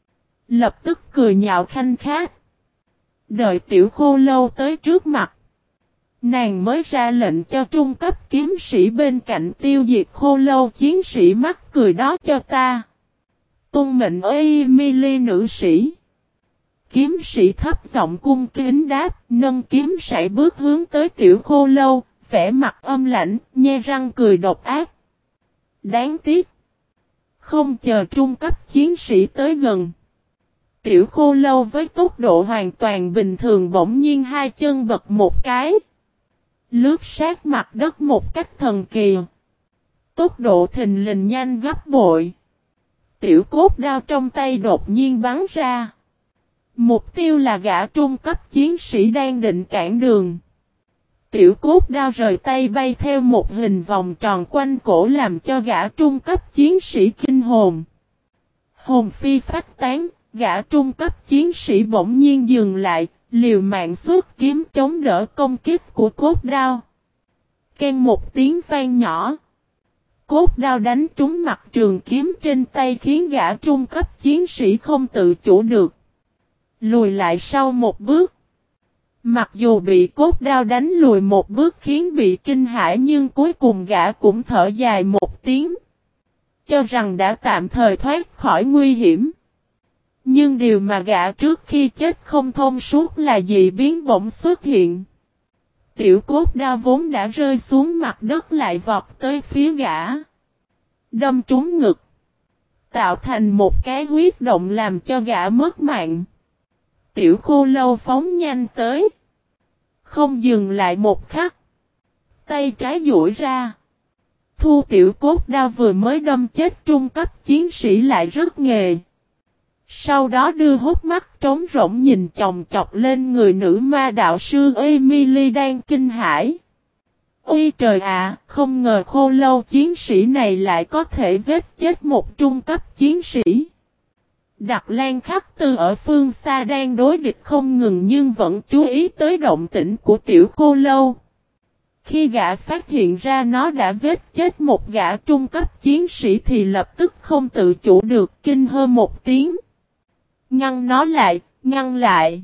Lập tức cười nhạo khanh khách. Đợi tiểu khô lâu tới trước mặt. Nàng mới ra lệnh cho trung cấp kiếm sĩ bên cạnh tiêu diệt khô lâu chiến sĩ mắc cười đó cho ta. Tuân mệnh Emily nữ sĩ. Kiếm sĩ thấp giọng cung kính đáp, nâng kiếm sải bước hướng tới tiểu khô lâu, vẻ mặt âm lãnh, nhe răng cười độc ác. Đáng tiếc. Không chờ trung cấp chiến sĩ tới gần. Tiểu khô lâu với tốc độ hoàn toàn bình thường bỗng nhiên hai chân bật một cái. Lướt sát mặt đất một cách thần kỳ. Tốc độ thình lình nhanh gấp bội. Tiểu cốt đao trong tay đột nhiên bắn ra. Mục tiêu là gã trung cấp chiến sĩ đang định cản đường. Tiểu cốt đao rời tay bay theo một hình vòng tròn quanh cổ làm cho gã trung cấp chiến sĩ kinh hồn. Hồn phi phách tán, gã trung cấp chiến sĩ bỗng nhiên dừng lại, liều mạng xuất kiếm chống đỡ công kích của cốt đao. Ken một tiếng vang nhỏ. Cốt đao đánh trúng mặt trường kiếm trên tay khiến gã trung cấp chiến sĩ không tự chủ được. Lùi lại sau một bước. Mặc dù bị cốt đao đánh lùi một bước khiến bị kinh hãi nhưng cuối cùng gã cũng thở dài một tiếng. Cho rằng đã tạm thời thoát khỏi nguy hiểm. Nhưng điều mà gã trước khi chết không thông suốt là dị biến bỗng xuất hiện. Tiểu cốt đao vốn đã rơi xuống mặt đất lại vọt tới phía gã. Đâm trúng ngực. Tạo thành một cái huyết động làm cho gã mất mạng. Tiểu khô lâu phóng nhanh tới. Không dừng lại một khắc. Tay trái duỗi ra. Thu tiểu cốt đao vừa mới đâm chết trung cấp chiến sĩ lại rất nghề. Sau đó đưa hốc mắt trống rỗng nhìn chòng chọc lên người nữ ma đạo sư Emily đang kinh hãi. Ôi trời ạ, không ngờ khô lâu chiến sĩ này lại có thể giết chết một trung cấp chiến sĩ. Đặc Lan Khắc Tư ở phương xa đang đối địch không ngừng nhưng vẫn chú ý tới động tĩnh của tiểu khô lâu. Khi gã phát hiện ra nó đã giết chết một gã trung cấp chiến sĩ thì lập tức không tự chủ được kinh hô một tiếng. Ngăn nó lại, ngăn lại.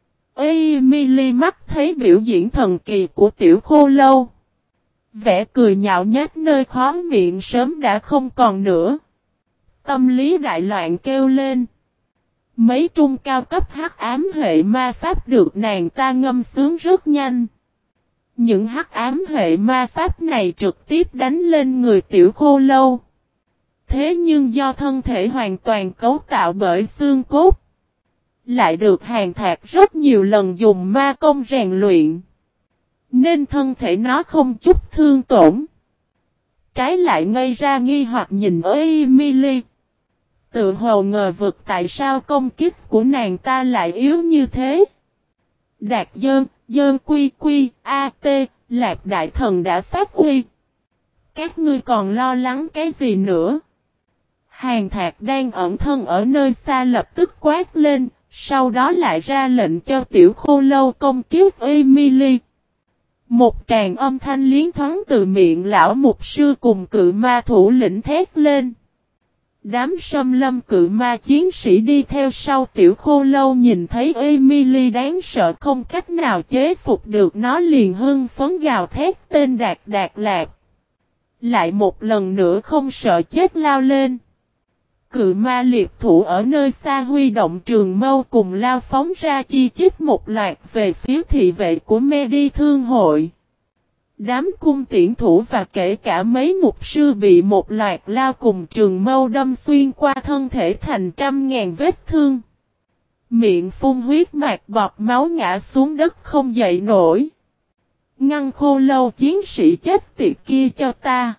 Emily mắt thấy biểu diễn thần kỳ của tiểu khô lâu. Vẻ cười nhạo nhếch nơi khóe miệng sớm đã không còn nữa. Tâm lý đại loạn kêu lên. Mấy trung cao cấp hắc ám hệ ma pháp được nàng ta ngâm sướng rất nhanh. Những hắc ám hệ ma pháp này trực tiếp đánh lên người tiểu khô lâu. Thế nhưng do thân thể hoàn toàn cấu tạo bởi xương cốt, lại được Hàn Thạc rất nhiều lần dùng ma công rèn luyện, nên thân thể nó không chút thương tổn. Trái lại ngây ra nghi hoặc nhìn Emily. Tự hồ ngờ vực tại sao công kích của nàng ta lại yếu như thế. Đạt dơn quy quy, a-t, Lạc đại thần đã phát uy. Các ngươi còn lo lắng cái gì nữa? Hàn Thạc đang ẩn thân ở nơi xa lập tức quát lên, sau đó lại ra lệnh cho tiểu khô lâu công kích Emily. Một tràng âm thanh liến thoáng từ miệng lão mục sư cùng cự ma thủ lĩnh thét lên. Đám Sâm Lâm cự ma chiến sĩ đi theo sau tiểu khô lâu nhìn thấy Emily đáng sợ không cách nào chế phục được nó liền hưng phấn gào thét tên Đạt Đạt Lạc. Lại một lần nữa không sợ chết lao lên. Cự ma liệt thủ ở nơi xa huy động trường mâu cùng lao phóng ra chi chít một loạt về phía thị vệ của Medi Thương hội. Đám cung tiễn thủ và kể cả mấy mục sư bị một loạt lao cùng trường mâu đâm xuyên qua thân thể thành trăm ngàn vết thương. Miệng phun huyết mạc bọt máu ngã xuống đất không dậy nổi. Ngăn khô lâu chiến sĩ chết tiệt kia cho ta.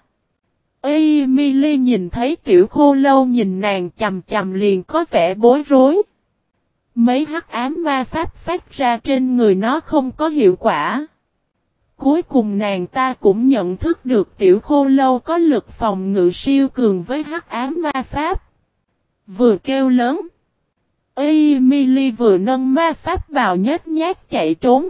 Emily nhìn thấy tiểu khô lâu nhìn nàng chằm chằm liền có vẻ bối rối. Mấy hắc ám ma pháp phát ra trên người nó không có hiệu quả. Cuối cùng nàng ta cũng nhận thức được tiểu khô lâu có lực phòng ngự siêu cường với hắc ám ma pháp. Vừa kêu lớn. Emily vừa nâng ma pháp bào nhếch nhác chạy trốn.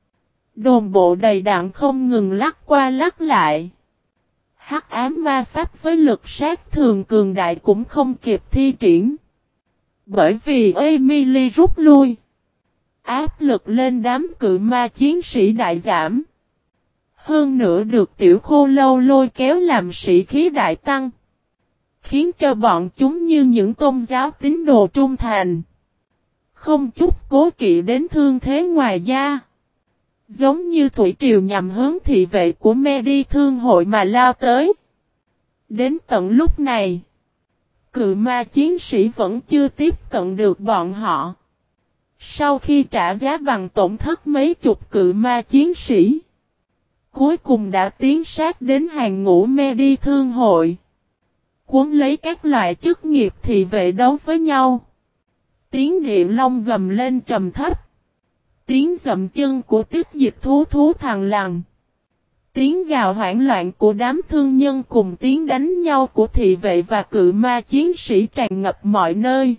Đồn bộ đầy đặn không ngừng lắc qua lắc lại. Hắc ám ma pháp với lực sát thường cường đại cũng không kịp thi triển. Bởi vì Emily rút lui. Áp lực lên đám cự ma chiến sĩ đại giảm. Hơn nữa được tiểu khô lâu lôi kéo làm sĩ khí đại tăng. Khiến cho bọn chúng như những tôn giáo tín đồ trung thành. Không chút cố kỵ đến thương thế ngoài da. Giống như thủy triều nhằm hướng thị vệ của Medi thương hội mà lao tới. Đến tận lúc này, cự ma chiến sĩ vẫn chưa tiếp cận được bọn họ. Sau khi trả giá bằng tổn thất mấy chục cự ma chiến sĩ, cuối cùng đã tiến sát đến hàng ngũ Medi thương hội. Cuốn lấy các loại chức nghiệp thị vệ đấu với nhau. Tiếng địa long gầm lên trầm thấp. Tiếng dậm chân của tiết dịch thú thằng lằn. Tiếng gào hoảng loạn của đám thương nhân cùng tiếng đánh nhau của thị vệ và cự ma chiến sĩ tràn ngập mọi nơi.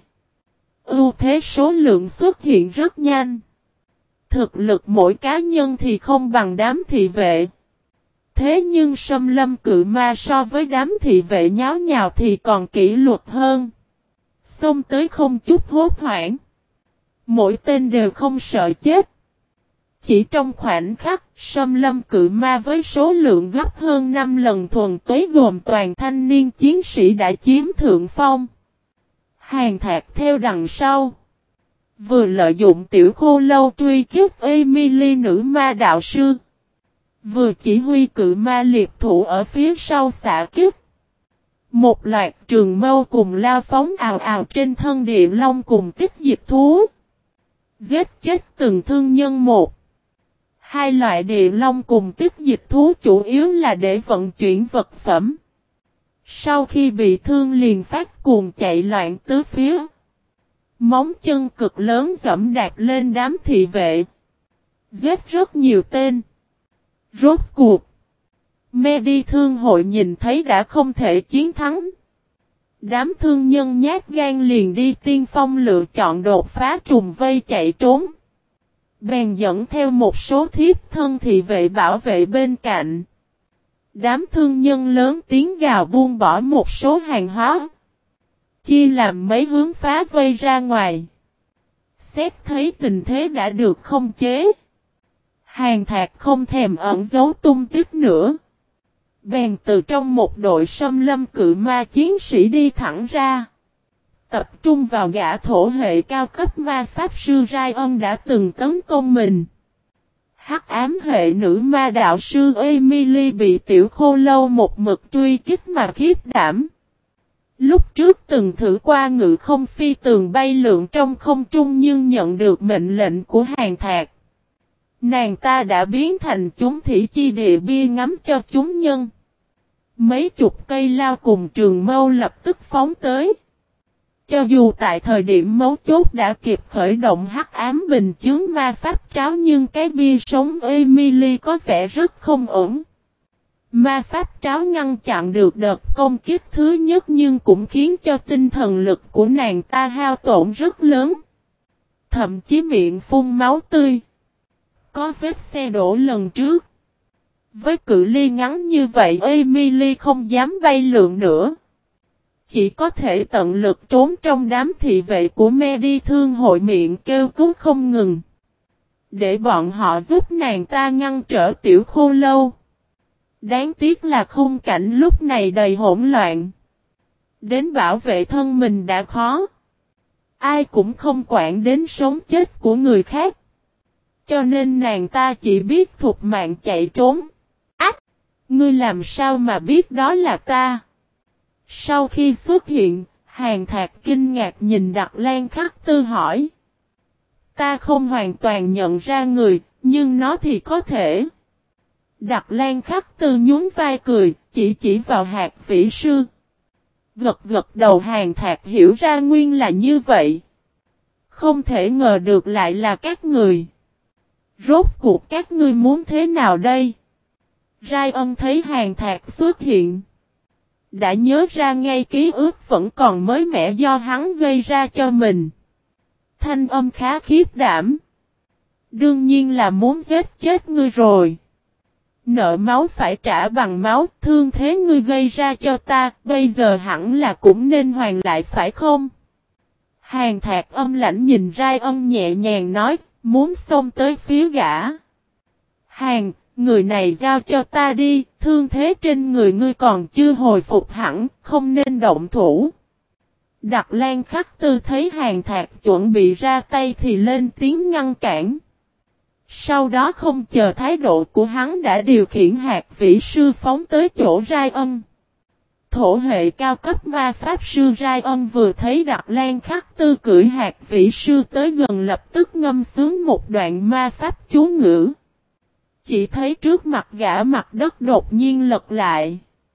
Ưu thế số lượng xuất hiện rất nhanh. Thực lực mỗi cá nhân thì không bằng đám thị vệ. Thế nhưng xâm lâm cự ma so với đám thị vệ nháo nhào thì còn kỷ luật hơn. Xông tới không chút hốt hoảng. Mỗi tên đều không sợ chết. Chỉ trong khoảnh khắc, xâm lâm cự ma với số lượng gấp hơn 5 lần thuần túy gồm toàn thanh niên chiến sĩ đã chiếm thượng phong. Hàn Thạc theo đằng sau. Vừa lợi dụng tiểu khô lâu truy kích Emily nữ ma đạo sư. Vừa chỉ huy cự ma liệt thủ ở phía sau xạ kích. Một loạt trường mâu cùng lao phóng ào ào trên thân địa long cùng tích dịch thú. Giết chết từng thương nhân một. Hai loại địa long cùng tích dịch thú chủ yếu là để vận chuyển vật phẩm. Sau khi bị thương liền phát cuồng chạy loạn tứ phía. Móng chân cực lớn dẫm đạp lên đám thị vệ. Giết rất nhiều tên. Rốt cuộc. Medi thương hội nhìn thấy đã không thể chiến thắng. Đám thương nhân nhát gan liền đi tiên phong lựa chọn đột phá trùng vây chạy trốn. Bèn dẫn theo một số thiếp thân thị vệ bảo vệ bên cạnh. Đám thương nhân lớn tiếng gào buông bỏ một số hàng hóa. Chia làm mấy hướng phá vây ra ngoài. Xét thấy tình thế đã được khống chế. Hàn Thạc không thèm ẩn giấu tung tích nữa. Bèn từ trong một đội xâm lâm cự ma chiến sĩ đi thẳng ra. Tập trung vào gã thổ hệ cao cấp ma pháp sư Ryan đã từng tấn công mình. Hắc ám hệ nữ ma đạo sư Emily bị tiểu khô lâu một mực truy kích mà khiếp đảm. Lúc trước từng thử qua ngự không phi tường bay lượn trong không trung nhưng nhận được mệnh lệnh của Hàn Thạc. Nàng ta đã biến thành chúng thủy chi địa bia ngắm cho chúng nhân. Mấy chục cây lao cùng trường mâu lập tức phóng tới. Cho dù tại thời điểm mấu chốt đã kịp khởi động hắc ám bình chướng ma pháp tráo nhưng cái bia sống Emily có vẻ rất không ổn. Ma pháp tráo ngăn chặn được đợt công kích thứ nhất nhưng cũng khiến cho tinh thần lực của nàng ta hao tổn rất lớn. Thậm chí miệng phun máu tươi. Có vết xe đổ lần trước. Với cự ly ngắn như vậy Emily không dám bay lượn nữa. Chỉ có thể tận lực trốn trong đám thị vệ của Medi thương hội miệng kêu cứu không ngừng. Để bọn họ giúp nàng ta ngăn trở tiểu khô lâu. Đáng tiếc là khung cảnh lúc này đầy hỗn loạn. Đến bảo vệ thân mình đã khó. Ai cũng không quản đến sống chết của người khác. Cho nên nàng ta chỉ biết thục mạng chạy trốn. Ách! Ngươi làm sao mà biết đó là ta? Sau khi xuất hiện, Hàn Thạc kinh ngạc nhìn Đặc Lan Khắc Tư hỏi. Ta không hoàn toàn nhận ra người, nhưng nó thì có thể. Đặc Lan Khắc Tư nhún vai cười, chỉ vào Hạc Vĩ Sư. Gật gật đầu Hàn Thạc hiểu ra nguyên là như vậy. Không thể ngờ được lại là các người. Rốt cuộc các ngươi muốn thế nào đây? Ryan thấy Hàn Thạc xuất hiện. Đã nhớ ra ngay ký ức vẫn còn mới mẻ do hắn gây ra cho mình. thanh âm khá khiếp đảm. Đương nhiên là muốn giết chết ngươi rồi. Nợ máu phải trả bằng máu, thương thế ngươi gây ra cho ta, bây giờ hẳn là cũng nên hoàn lại phải không? Hàn Thạc âm lãnh nhìn Rai Ân nhẹ nhàng nói, muốn xông tới phía gã. Hàn, người này giao cho ta đi, thương thế trên người ngươi còn chưa hồi phục hẳn, không nên động thủ. Đặc Lan Khắc Tư thấy Hàn Thạc chuẩn bị ra tay thì lên tiếng ngăn cản. Sau đó không chờ thái độ của hắn đã điều khiển hạt vĩ sư phóng tới chỗ Rai Ân. Thổ hệ cao cấp ma pháp sư Rai Ân vừa thấy Đặc Lan Khắc Tư cưỡi hạt vĩ sư tới gần lập tức ngâm sướng một đoạn ma pháp chú ngữ. Chỉ thấy trước mặt gã mặt đất đột nhiên lật lại.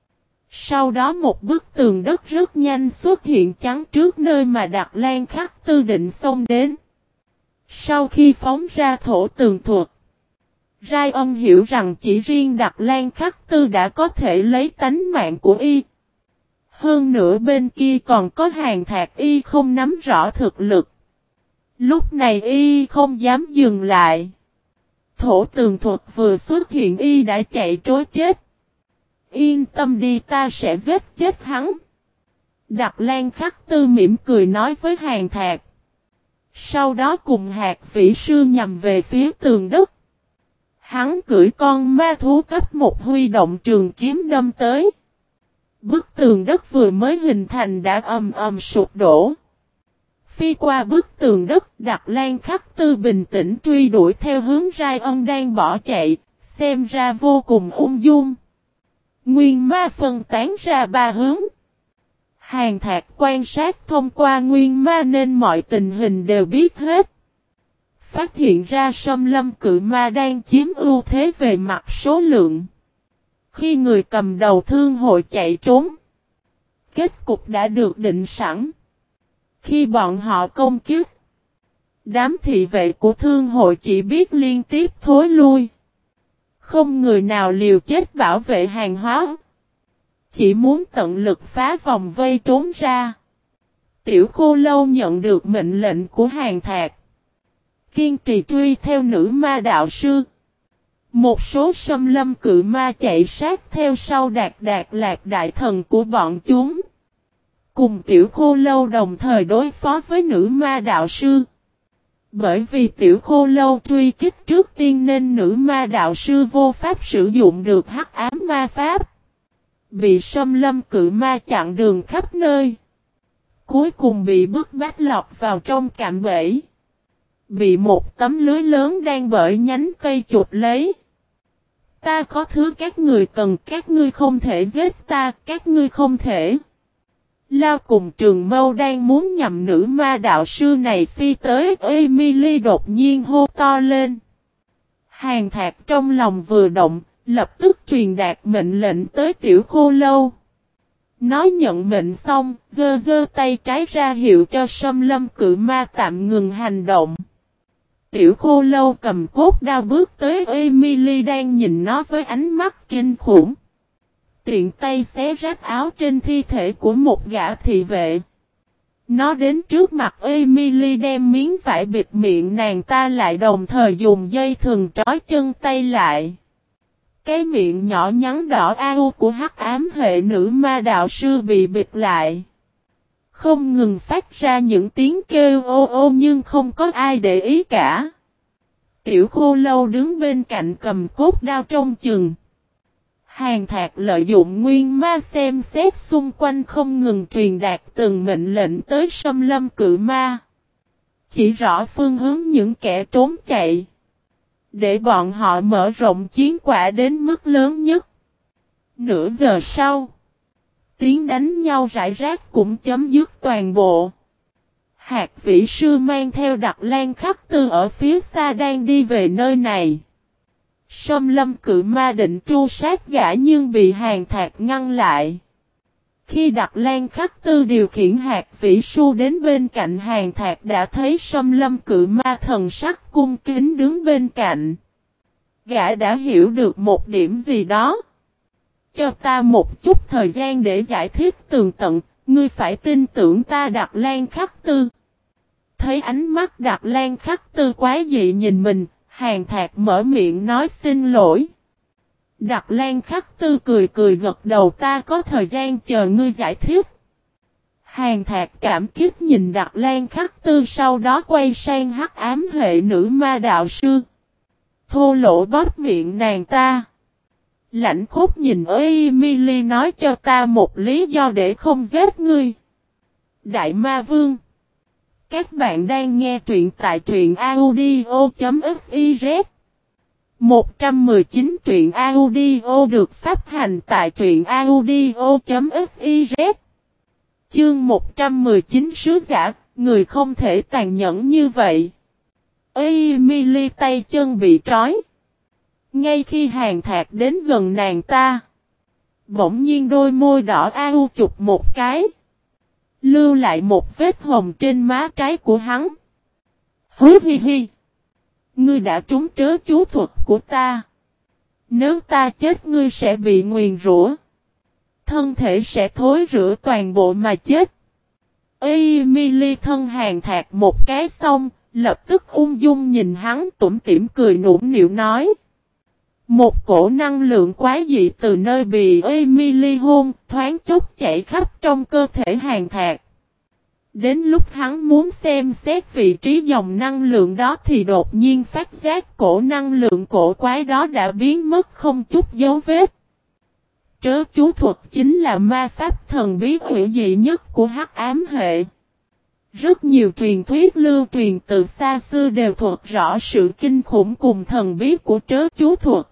Sau đó một bức tường đất rất nhanh xuất hiện chắn trước nơi mà Đặc Lan Khắc Tư định xông đến. Sau khi phóng ra thổ tường thuật, Rai Ân hiểu rằng chỉ riêng Đặc Lan Khắc Tư đã có thể lấy tánh mạng của y. Hơn nữa bên kia còn có Hàn Thạc y không nắm rõ thực lực. Lúc này y không dám dừng lại. Thổ tường thuật vừa xuất hiện y đã chạy trối chết. Yên tâm đi, ta sẽ giết chết hắn. Đặc Lan Khắc Tư mỉm cười nói với Hàn Thạc. Sau đó cùng hạt vĩ sư nhằm về phía tường đất. Hắn cưỡi con ma thú cấp một huy động trường kiếm đâm tới. Bức tường đất vừa mới hình thành đã ầm ầm sụp đổ. Phi qua bức tường đất, Đặc Lan Khắc Tư bình tĩnh truy đuổi theo hướng Rai Ân đang bỏ chạy, xem ra vô cùng ung dung. Nguyên ma phân tán ra ba hướng. Hàn Thạc quan sát thông qua nguyên ma nên mọi tình hình đều biết hết. Phát hiện ra Sâm Lâm Cự Ma đang chiếm ưu thế về mặt số lượng. Khi người cầm đầu thương hội chạy trốn, kết cục đã được định sẵn. Khi bọn họ công kích, đám thị vệ của thương hội chỉ biết liên tiếp thối lui. Không người nào liều chết bảo vệ hàng hóa. Chỉ muốn tận lực phá vòng vây trốn ra. Tiểu Khô Lâu nhận được mệnh lệnh của Hàn Thạc. Kiên trì truy theo nữ ma đạo sư. Một số Sâm Lâm Cự Ma chạy sát theo sau Đạt Lạc đại thần của bọn chúng. Cùng Tiểu Khô Lâu đồng thời đối phó với nữ ma đạo sư. Bởi vì Tiểu Khô Lâu truy kích trước tiên nên nữ ma đạo sư vô pháp sử dụng được hắc ám ma pháp. Bị Sâm Lâm Cự Ma chặn đường khắp nơi. Cuối cùng bị bức bách lọt vào trong cạm bẫy. Bị một tấm lưới lớn đang bởi nhánh cây chụp lấy. Ta có thứ các người cần, các ngươi không thể giết ta, các ngươi không thể. Lao cùng Trường Mâu đang muốn nhằm nữ ma đạo sư này phi tới, Emily đột nhiên hô to lên. Hàn Thạc trong lòng vừa động, lập tức truyền đạt mệnh lệnh tới Tiểu Khô Lâu. Nói nhận mệnh xong, giơ tay trái ra hiệu cho Sâm Lâm Cự Ma tạm ngừng hành động. Tiểu Khô Lâu cầm cốt đao bước tới Emily đang nhìn nó với ánh mắt kinh khủng. Tiện tay xé rách áo trên thi thể của một gã thị vệ. Nó đến trước mặt Emily đem miếng vải bịt miệng nàng ta lại đồng thời dùng dây thừng trói chân tay lại. Cái miệng nhỏ nhắn đỏ au của hắc ám hệ nữ ma đạo sư bị bịt lại. Không ngừng phát ra những tiếng kêu ô ô nhưng không có ai để ý cả. Tiểu Khô Lâu đứng bên cạnh cầm cốt đao trong chừng. Hàn Thạc lợi dụng nguyên ma xem xét xung quanh không ngừng truyền đạt từng mệnh lệnh tới Sâm Lâm Cự Ma. Chỉ rõ phương hướng những kẻ trốn chạy. Để bọn họ mở rộng chiến quả đến mức lớn nhất. Nửa giờ sau, tiếng đánh nhau rải rác cũng chấm dứt toàn bộ. Hạt vĩ sư mang theo Đặc Lan Khắc Tư ở phía xa đang đi về nơi này. Sâm Lâm Cự Ma định tru sát gã nhưng bị Hàn Thạc ngăn lại. Khi Đặc Lan Khắc Tư điều khiển hạt vĩ su đến bên cạnh Hàn Thạc đã thấy Sâm Lâm Cự Ma thần sắc cung kính đứng bên cạnh. Gã đã hiểu được một điểm gì đó. Cho ta một chút thời gian để giải thích tường tận, ngươi phải tin tưởng ta Đặc Lan Khắc Tư. Thấy ánh mắt Đặc Lan Khắc Tư quái dị nhìn mình, Hàn Thạc mở miệng nói xin lỗi. Đặc Lan Khắc Tư cười cười gật đầu, ta có thời gian chờ ngươi giải thích. Hàn Thạc cảm kích nhìn Đặc Lan Khắc Tư, sau đó quay sang Hắc Ám hệ nữ ma đạo sư. Thô lỗ bóp miệng nàng ta. Lãnh Khốc nhìn Emily, nói cho ta một lý do để không giết ngươi. Đại Ma Vương. Các bạn đang nghe truyện tại truyện audio.fiz. 119 truyện audio được phát hành tại truyện audio.fiz. Chương 119 sứ giả, người không thể tàn nhẫn như vậy. Emily tay chân bị trói. Ngay khi Hàn Thạc đến gần nàng ta, bỗng nhiên đôi môi đỏ ao chụp một cái, lưu lại một vết hồng trên má trái của hắn. Hú hi hi. Ngươi đã trúng trớ chú thuật của ta. Nếu ta chết ngươi sẽ bị nguyền rủa. Thân thể sẽ thối rữa toàn bộ mà chết. Emily thân Hàn Thạc một cái xong, lập tức ung dung nhìn hắn tủm tỉm cười nũng nịu nói. Một cổ năng lượng quái dị từ nơi bị Emily hôn, thoáng chốc chảy khắp trong cơ thể Hàn Thạc. Đến lúc hắn muốn xem xét vị trí dòng năng lượng đó thì đột nhiên phát giác cổ năng lượng cổ quái đó đã biến mất không chút dấu vết. Trớ chú thuật chính là ma pháp thần bí hữu dị nhất của Hắc Ám hệ. Rất nhiều truyền thuyết lưu truyền từ xa xưa đều thuật rõ sự kinh khủng cùng thần bí của trớ chú thuật.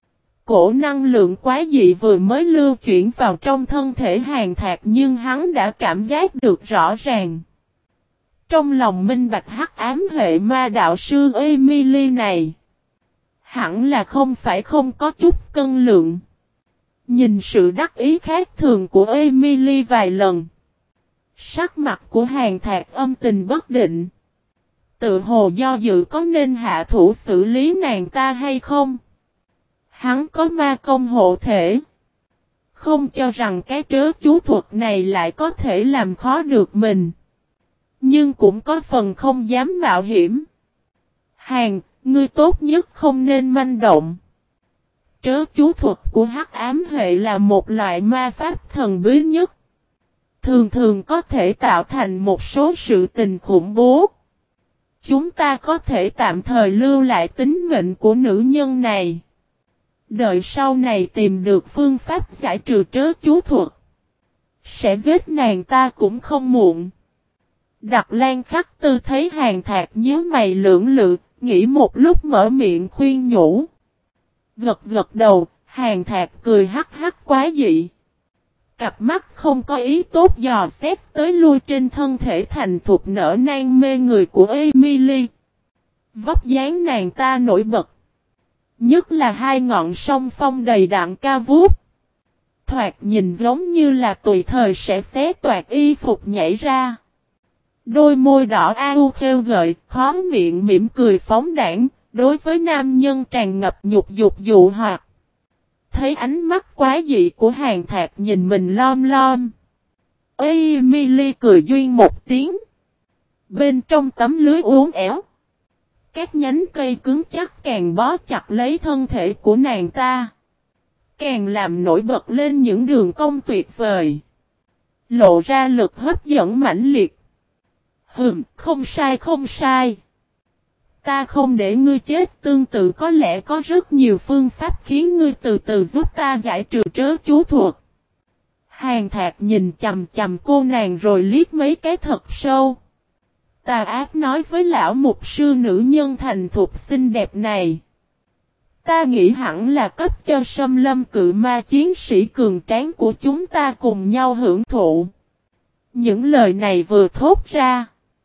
Cổ năng lượng quái dị vừa mới lưu chuyển vào trong thân thể Hàn Thạc, nhưng hắn đã cảm giác được rõ ràng. Trong lòng minh bạch Hắc Ám hệ ma đạo sư Emily này, hẳn là không phải không có chút cân lượng. Nhìn sự đắc ý khác thường của Emily vài lần, sắc mặt của Hàn Thạc âm tình bất định. Tự hồ do dự có nên hạ thủ xử lý nàng ta hay không. Hắn có ma công hộ thể, không cho rằng cái trớ chú thuật này lại có thể làm khó được mình. Nhưng cũng có phần không dám mạo hiểm. Hàn, ngươi tốt nhất không nên manh động. Trớ chú thuật của Hắc Ám hệ là một loại ma pháp thần bí nhất. Thường thường có thể tạo thành một số sự tình khủng bố. Chúng ta có thể tạm thời lưu lại tính mệnh của nữ nhân này. Đợi sau này tìm được phương pháp giải trừ trớ chú thuật, sẽ giết nàng ta cũng không muộn. Đặc Lan Khắc Tư thấy Hàn Thạc nhíu mày lưỡng lự, nghĩ một lúc mở miệng khuyên nhủ. Gật gật đầu, Hàn Thạc cười hắc hắc quá dị. Cặp mắt không có ý tốt dò xét tới lui trên thân thể thành thục nở nang mê người của Emily. Vóc dáng nàng ta nổi bật. Nhất là hai ngọn song phong đầy đặn cao vút. Thoạt nhìn giống như là tùy thời sẽ xé toạc y phục nhảy ra. Đôi môi đỏ ao khêu gợi, khó miệng mỉm cười phóng đãng, đối với nam nhân tràn ngập nhục dục dụ hoặc. Thấy ánh mắt quá dị của Hàn Thạc nhìn mình lom lom. Emily cười duyên một tiếng. Bên trong tấm lưới uốn éo, các nhánh cây cứng chắc càng bó chặt lấy thân thể của nàng ta, càng làm nổi bật lên những đường cong tuyệt vời, lộ ra lực hấp dẫn mãnh liệt. Không sai không sai. Ta không để ngươi chết, tương tự có lẽ có rất nhiều phương pháp khiến ngươi từ từ giúp ta giải trừ trớ chú thuật. Hàn Thạc nhìn chầm chầm cô nàng rồi liếc mấy cái thật sâu. Tà ác nói với lão mục sư nữ nhân thành thục xinh đẹp này. Ta nghĩ hẳn là cấp cho Sâm Lâm cự ma chiến sĩ cường tráng của chúng ta cùng nhau hưởng thụ. Những lời này vừa thốt ra,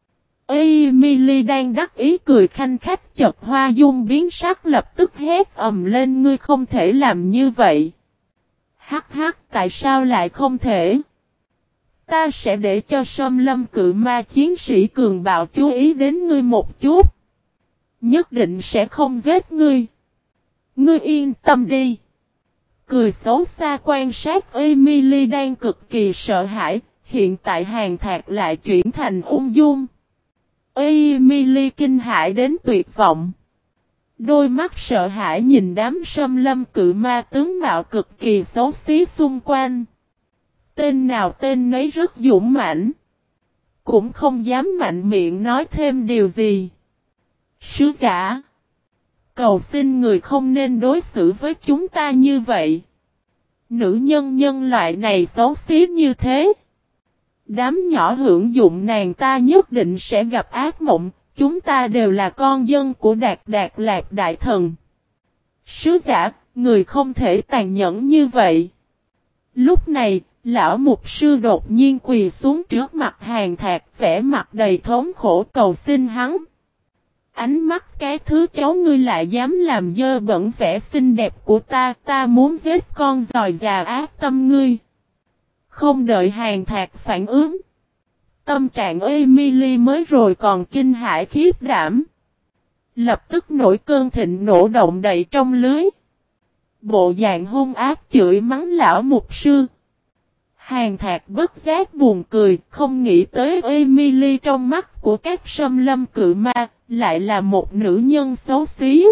Emily đang đắc ý cười khanh khách, chợt hoa dung biến sắc lập tức hét ầm lên, ngươi không thể làm như vậy. Hắc hắc, tại sao lại không thể? Ta sẽ để cho Sâm Lâm cự ma chiến sĩ cường bạo chú ý đến ngươi một chút. Nhất định sẽ không giết ngươi. Ngươi yên tâm đi. Cười xấu xa quan sát Emily đang cực kỳ sợ hãi, hiện tại Hàn Thạc lại chuyển thành ung dung. Emily kinh hãi đến tuyệt vọng. Đôi mắt sợ hãi nhìn đám xâm lâm cự ma tướng mạo cực kỳ xấu xí xung quanh. Tên nào tên nấy rất dũng mãnh. Cũng không dám mạnh miệng nói thêm điều gì. Sứ giả. Cầu xin người không nên đối xử với chúng ta như vậy. Nữ nhân loại này xấu xí như thế. Đám nhỏ hưởng dụng nàng ta nhất định sẽ gặp ác mộng. Chúng ta đều là con dân của Đạt Lạc Đại Thần. Sứ giả, người không thể tàn nhẫn như vậy. Lúc này, lão mục sư đột nhiên quỳ xuống trước mặt Hàn Thạc, vẻ mặt đầy thống khổ cầu xin hắn. Ánh mắt cái thứ cháu ngươi lại dám làm dơ bẩn vẻ xinh đẹp của ta muốn giết con giòi già ác tâm ngươi. Không đợi Hàn Thạc phản ứng. Tâm trạng Emily mới rồi còn kinh hãi khiếp đảm. Lập tức nổi cơn thịnh nộ động đậy trong lưới. Bộ dạng hung ác chửi mắng lão mục sư. Hàn Thạc bất giác buồn cười, không nghĩ tới Emily trong mắt của các xâm lâm cự ma, lại là một nữ nhân xấu xí.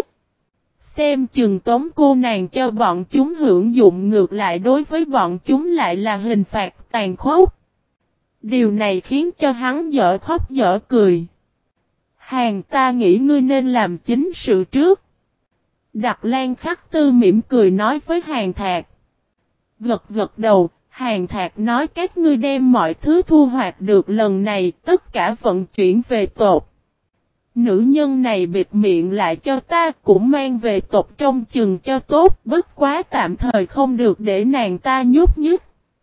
Xem chừng tống cô nàng cho bọn chúng hưởng dụng ngược lại đối với bọn chúng lại là hình phạt tàn khốc. Điều này khiến cho hắn dở khóc dở cười. Hàn ta nghĩ ngươi nên làm chính sự trước. Đặc Lan Khắc Tư mỉm cười nói với Hàn Thạc. Gật đầu, Hàn Thạc nói các ngươi đem mọi thứ thu hoạch được lần này tất cả vận chuyển về tộc. Nữ nhân này bịt miệng lại cho ta cũng mang về tộc trong chừng cho tốt, bất quá tạm thời không được để nàng ta nhúc nhích.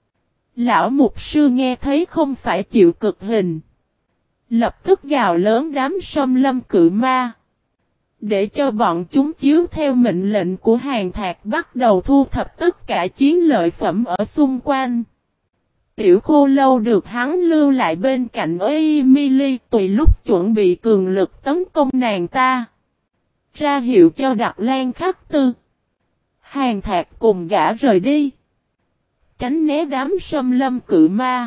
Lão mục sư nghe thấy không phải chịu cực hình. Lập tức gào lớn đám xâm lâm cự ma. Để cho bọn chúng chiếu theo mệnh lệnh của Hàn Thạc bắt đầu thu thập tất cả chiến lợi phẩm ở xung quanh. Tiểu Khô Lâu được hắn lưu lại bên cạnh Emily tùy lúc chuẩn bị cường lực tấn công nàng ta. Ra hiệu cho Đặc Lan Khắc Tư. Hàn Thạc cùng gã rời đi. Tránh né đám xâm lâm cự ma.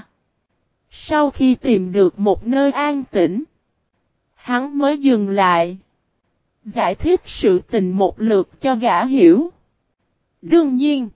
Sau khi tìm được một nơi an tĩnh, hắn mới dừng lại. Giải thích sự tình một lượt cho gã hiểu. Đương nhiên,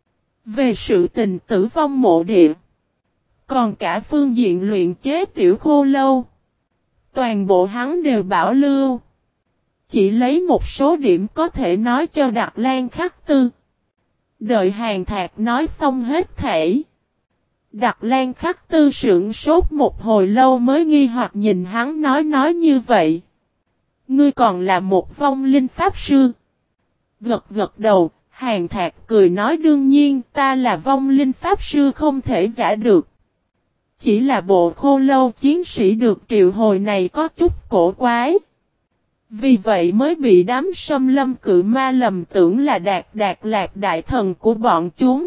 về sự tình tử vong mộ địa, còn cả phương diện luyện chế tiểu khô lâu, toàn bộ hắn đều bảo lưu. Chỉ lấy một số điểm có thể nói cho Đặc Lan Khắc Tư. Đợi Hàn Thạc nói xong hết thảy. Đặc Lan Khắc Tư sững sốt một hồi lâu mới nghi hoặc nhìn hắn nói như vậy. Ngươi còn là một vong linh pháp sư. Gật đầu, Hàn Thạc cười nói đương nhiên ta là vong linh pháp sư không thể giả được. Chỉ là bộ khô lâu chiến sĩ được triệu hồi này có chút cổ quái. Vì vậy mới bị đám xâm lâm cự ma lầm tưởng là Đạt Lạc Đại Thần của bọn chúng.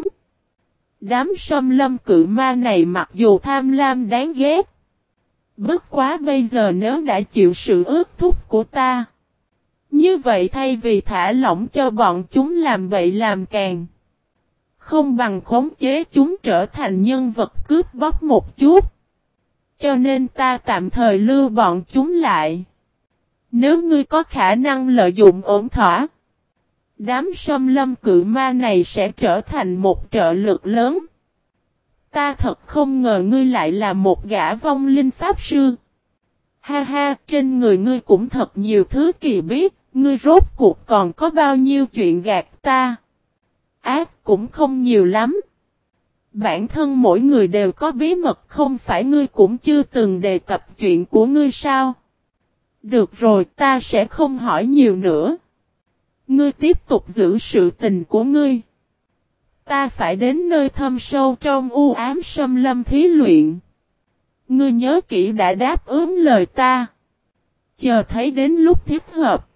Đám xâm lâm cự ma này mặc dù tham lam đáng ghét. Bất quá bây giờ nếu đã chịu sự ước thúc của ta. Như vậy thay vì thả lỏng cho bọn chúng làm bậy làm càng. Không bằng khống chế chúng trở thành nhân vật cướp bóc một chút. Cho nên ta tạm thời lưu bọn chúng lại. Nếu ngươi có khả năng lợi dụng ổn thỏa. Đám xâm lâm cự ma này sẽ trở thành một trợ lực lớn. Ta thật không ngờ ngươi lại là một gã vong linh pháp sư. Ha ha, trên người ngươi cũng thật nhiều thứ kỳ bí, ngươi rốt cuộc còn có bao nhiêu chuyện gạt ta. Ác cũng không nhiều lắm. Bản thân mỗi người đều có bí mật không phải ngươi cũng chưa từng đề cập chuyện của ngươi sao. Được rồi, ta sẽ không hỏi nhiều nữa. Ngươi tiếp tục giữ sự tình của ngươi. Ta phải đến nơi thâm sâu trong u ám xâm lâm thí luyện. Ngươi nhớ kỹ đã đáp ứng lời ta. Chờ thấy đến lúc thích hợp.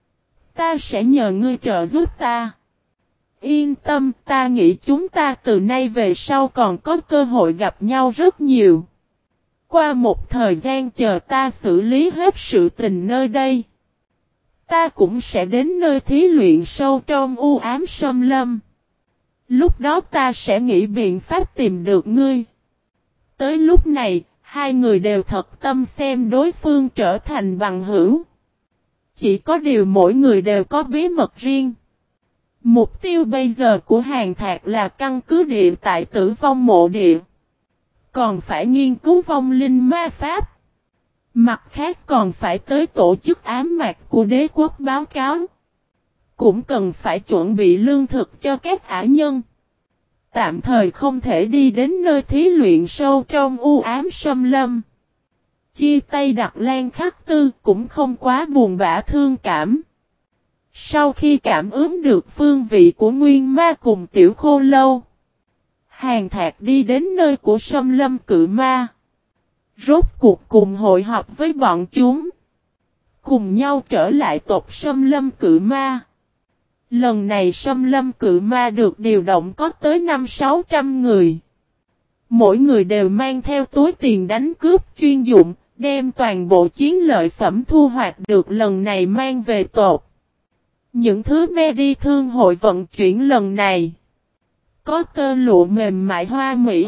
Ta sẽ nhờ ngươi trợ giúp ta. Yên tâm, ta nghĩ chúng ta từ nay về sau còn có cơ hội gặp nhau rất nhiều. Qua một thời gian chờ ta xử lý hết sự tình nơi đây. Ta cũng sẽ đến nơi thí luyện sâu trong u ám xâm lâm. Lúc đó ta sẽ nghĩ biện pháp tìm được ngươi. Tới lúc này, Hai người đều thật tâm xem đối phương trở thành bằng hữu. Chỉ có điều mỗi người đều có bí mật riêng. Mục tiêu bây giờ của Hàn Thạc là căn cứ địa tại Tử Vong Mộ Địa. Còn phải nghiên cứu vong linh ma pháp. Mặt khác còn phải tới tổ chức ám mạc của đế quốc báo cáo. Cũng cần phải chuẩn bị lương thực cho các ả nhân. Tạm thời không thể đi đến nơi thí luyện sâu trong u ám xâm lâm. Chia tay Đặc Lan Khắc Tư cũng không quá buồn bã thương cảm. Sau khi cảm ứng được phương vị của Nguyên Ma cùng Tiểu Khô Lâu, Hàn Thạc đi đến nơi của xâm lâm cự ma. Rốt cuộc cùng hội họp với bọn chúng. Cùng nhau trở lại tộc xâm lâm cự ma. Lần này xâm lâm cự ma được điều động có tới 500-600 người. Mỗi người đều mang theo túi tiền đánh cướp chuyên dụng, đem toàn bộ chiến lợi phẩm thu hoạch được lần này mang về tộc. Những thứ me đi thương hội vận chuyển lần này. Có tơ lụa mềm mại hoa mỹ.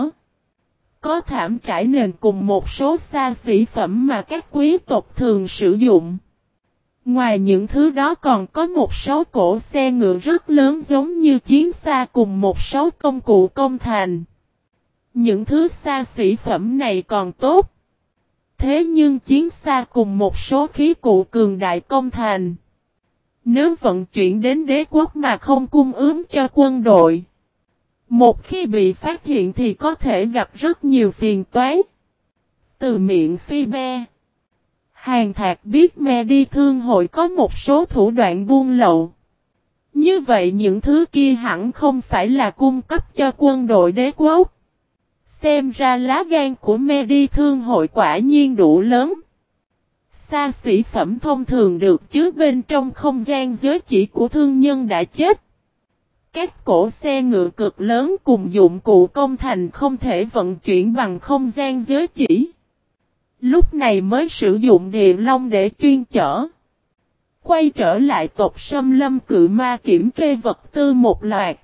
Có thảm trải nền cùng một số xa xỉ phẩm mà các quý tộc thường sử dụng. Ngoài những thứ đó còn có một số cỗ xe ngựa rất lớn giống như chiến xa cùng một số công cụ công thành. Những thứ xa xỉ phẩm này còn tốt. Thế nhưng chiến xa cùng một số khí cụ cường đại công thành. Nếu vận chuyển đến đế quốc mà không cung ứng cho quân đội. Một khi bị phát hiện thì có thể gặp rất nhiều phiền toái. Từ miệng Phi Be. Hàn Thạc biết me đi thương hội có một số thủ đoạn buôn lậu. Như vậy những thứ kia hẳn không phải là cung cấp cho quân đội đế quốc. Xem ra lá gan của me đi thương hội quả nhiên đủ lớn. Xa xỉ phẩm thông thường được chứa bên trong không gian giới chỉ của thương nhân đã chết. Các cỗ xe ngựa cực lớn cùng dụng cụ công thành không thể vận chuyển bằng không gian giới chỉ. Lúc này mới sử dụng địa long để chuyên chở. Quay trở lại tộc xâm lâm cự ma kiểm kê vật tư một loạt.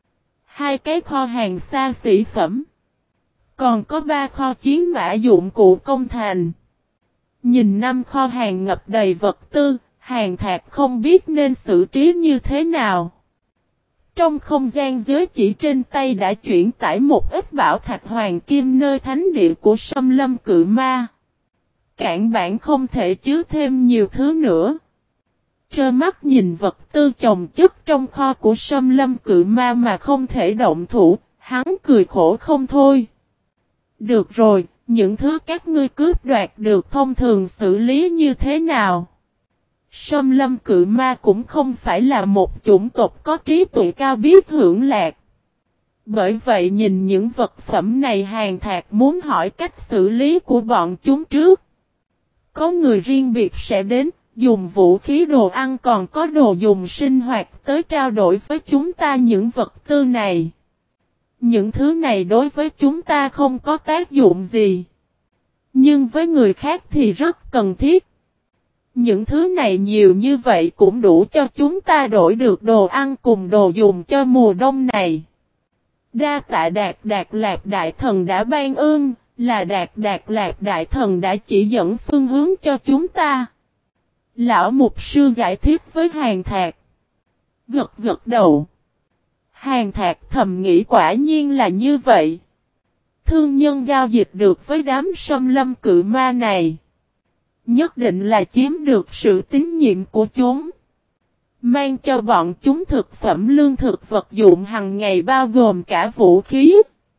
2 cái kho hàng xa xỉ phẩm. Còn có 3 kho chiến mã dụng cụ công thành. Nhìn 5 kho hàng ngập đầy vật tư, Hàn Thạc không biết nên xử trí như thế nào. Trong không gian giới chỉ trên tay đã chuyển tải một ít bảo thạch hoàng kim nơi thánh địa của xâm lâm cự ma. Cản bản không thể chứa thêm nhiều thứ nữa. Trơ mắt nhìn vật tư chồng chất trong kho của xâm lâm cự ma mà không thể động thủ, hắn cười khổ không thôi. Được rồi, những thứ các ngươi cướp đoạt được thông thường xử lý như thế nào? Xâm lâm cự ma cũng không phải là một chủng tộc có trí tuệ cao biết hưởng lạc. Bởi vậy nhìn những vật phẩm này Hàn Thạc muốn hỏi cách xử lý của bọn chúng trước. Có người riêng biệt sẽ đến, dùng vũ khí đồ ăn còn có đồ dùng sinh hoạt tới trao đổi với chúng ta những vật tư này. Những thứ này đối với chúng ta không có tác dụng gì. Nhưng với người khác thì rất cần thiết. Những thứ này nhiều như vậy cũng đủ cho chúng ta đổi được đồ ăn cùng đồ dùng cho mùa đông này. Đa tạ Đạt Đạt Lạp Đại Thần đã ban ơn, là Đạt Đạt Lạp Đại Thần đã chỉ dẫn phương hướng cho chúng ta. Lão Mục Sư giải thích với Hàn Thạc. Gật gật đầu. Hàn Thạc thầm nghĩ quả nhiên là như vậy. Thương nhân giao dịch được với đám xâm lâm cự ma này. Nhất định là chiếm được sự tín nhiệm của chúng. Mang cho bọn chúng thực phẩm lương thực vật dụng hàng ngày bao gồm cả vũ khí.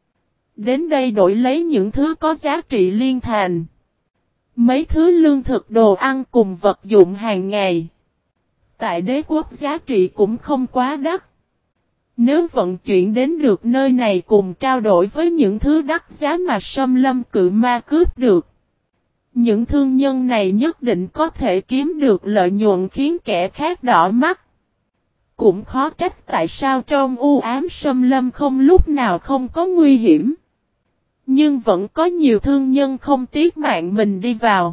Đến đây đổi lấy những thứ có giá trị liên thành. Mấy thứ lương thực đồ ăn cùng vật dụng hàng ngày. Tại đế quốc giá trị cũng không quá đắt. Nếu vận chuyển đến được nơi này cùng trao đổi với những thứ đắt giá mà xâm lâm cự ma cướp được. Những thương nhân này nhất định có thể kiếm được lợi nhuận khiến kẻ khác đỏ mắt. Cũng khó trách tại sao trong u ám xâm lâm không lúc nào không có nguy hiểm. Nhưng vẫn có nhiều thương nhân không tiếc mạng mình đi vào.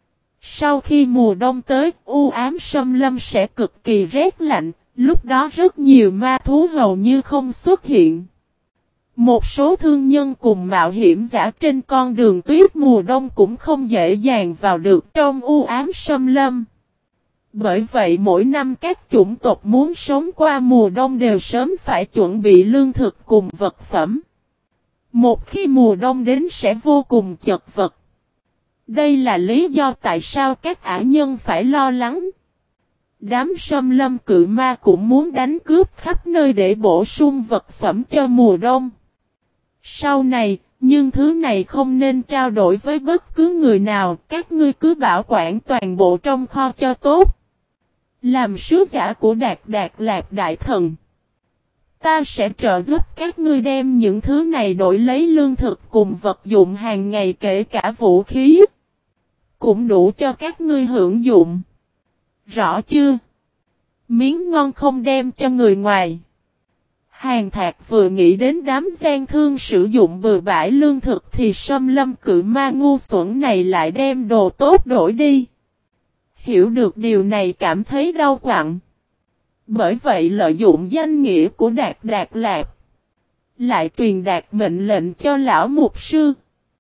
Sau khi mùa đông tới, u ám xâm lâm sẽ cực kỳ rét lạnh, lúc đó rất nhiều ma thú hầu như không xuất hiện. Một số thương nhân cùng mạo hiểm giả trên con đường tuyết mùa đông cũng không dễ dàng vào được trong u ám xâm lâm. Bởi vậy mỗi năm các chủng tộc muốn sống qua mùa đông đều sớm phải chuẩn bị lương thực cùng vật phẩm. Một khi mùa đông đến sẽ vô cùng chật vật. Đây là lý do tại sao các ả nhân phải lo lắng. Đám xâm lâm cự ma cũng muốn đánh cướp khắp nơi để bổ sung vật phẩm cho mùa đông. Sau này, nhưng thứ này không nên trao đổi với bất cứ người nào, các ngươi cứ bảo quản toàn bộ trong kho cho tốt. Làm sứ giả của Đạt Đạt Lạc Đại Thần. Ta sẽ trợ giúp các ngươi đem những thứ này đổi lấy lương thực cùng vật dụng hàng ngày kể cả vũ khí. Cũng đủ cho các ngươi hưởng dụng. Rõ chưa? Miếng ngon không đem cho người ngoài. Hàn Thạc vừa nghĩ đến đám gian thương sử dụng bừa bãi lương thực thì xâm lâm cự ma ngu xuẩn này lại đem đồ tốt đổi đi. Hiểu được điều này cảm thấy đau quặn. Bởi vậy lợi dụng danh nghĩa của Đạt Đạt Lạc. Lại truyền đạt mệnh lệnh cho lão mục sư.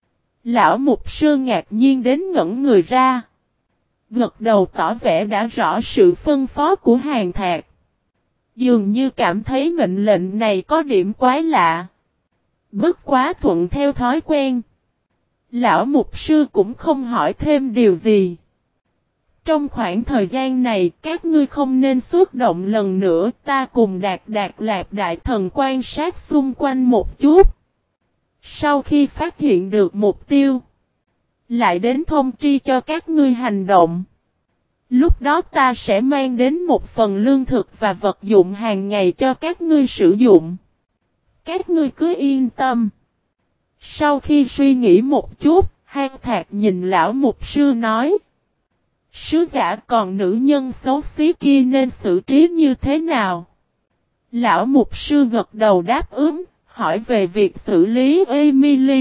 Lão mục sư ngạc nhiên đến ngẩn người ra. Gật đầu tỏ vẻ đã rõ sự phân phó của Hàn Thạc. Dường như cảm thấy mệnh lệnh này có điểm quái lạ. Bất quá thuận theo thói quen. Lão mục sư cũng không hỏi thêm điều gì. Trong khoảng thời gian này các ngươi không nên xuất động lần nữa, ta cùng Đạt Đạt Lạc Đại Thần quan sát xung quanh một chút. Sau khi phát hiện được mục tiêu, lại đến thông tri cho các ngươi hành động. Lúc đó ta sẽ mang đến một phần lương thực và vật dụng hàng ngày cho các ngươi sử dụng. Các ngươi cứ yên tâm. Sau khi suy nghĩ một chút, Hàn Thạc nhìn lão mục sư nói. Sứ giả còn nữ nhân xấu xí kia nên xử trí như thế nào? Lão mục sư gật đầu đáp ứng, hỏi về việc xử lý Emily.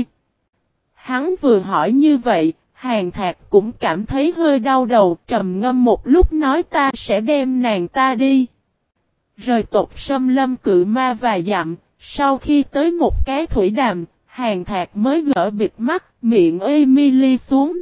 Hắn vừa hỏi như vậy, Hàn Thạc cũng cảm thấy hơi đau đầu, trầm ngâm một lúc nói ta sẽ đem nàng ta đi. Rời tộc xâm lâm cự ma vài dặm, sau khi tới một cái thủy đàm, Hàn Thạc mới gỡ bịt mắt, miệng Emily xuống.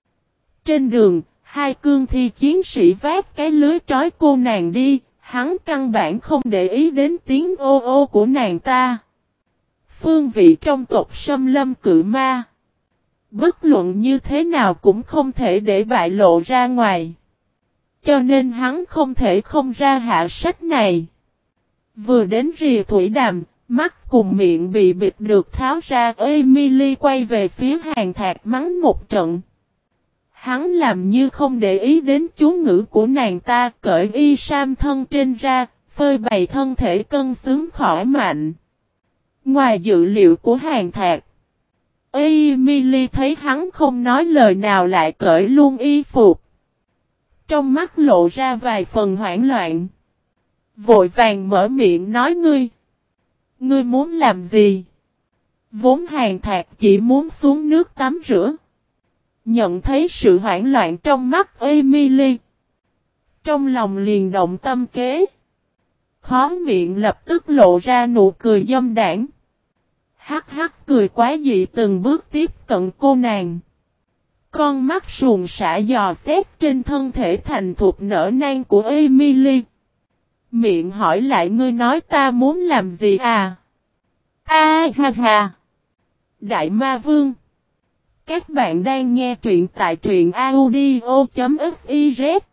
Trên đường, hai cương thi chiến sĩ vác cái lưới trói cô nàng đi, hắn căn bản không để ý đến tiếng ô ô của nàng ta. Phương vị trong tộc xâm lâm cự ma. Bất luận như thế nào cũng không thể để bại lộ ra ngoài. Cho nên hắn không thể không ra hạ sách này. Vừa đến rìa thủy đàm, mắt cùng miệng bị bịt được tháo ra, Emily quay về phía Hàn Thạc mắng một trận. Hắn làm như không để ý đến chú ngữ của nàng ta, cởi y sam thân trên ra, phơi bày thân thể cân xứng khỏi mạnh. Ngoài dự liệu của Hàn Thạc, Emily thấy hắn không nói lời nào lại cởi luôn y phục. Trong mắt lộ ra vài phần hoảng loạn. Vội vàng mở miệng nói Ngươi muốn làm gì? Vốn Hàn Thạc chỉ muốn xuống nước tắm rửa. Nhận thấy sự hoảng loạn trong mắt Emily. Trong lòng liền động tâm kế. Khó miệng lập tức lộ ra nụ cười dâm đảng. Hắc hắc cười quá dị từng bước tiếp cận cô nàng. Con mắt suồng sả dò xét trên thân thể thành thục nở nang của Emily. Miệng hỏi lại ngươi nói ta muốn làm gì à? A ha ha. Đại Ma Vương. Các bạn đang nghe truyện tại truyện audio.fiz.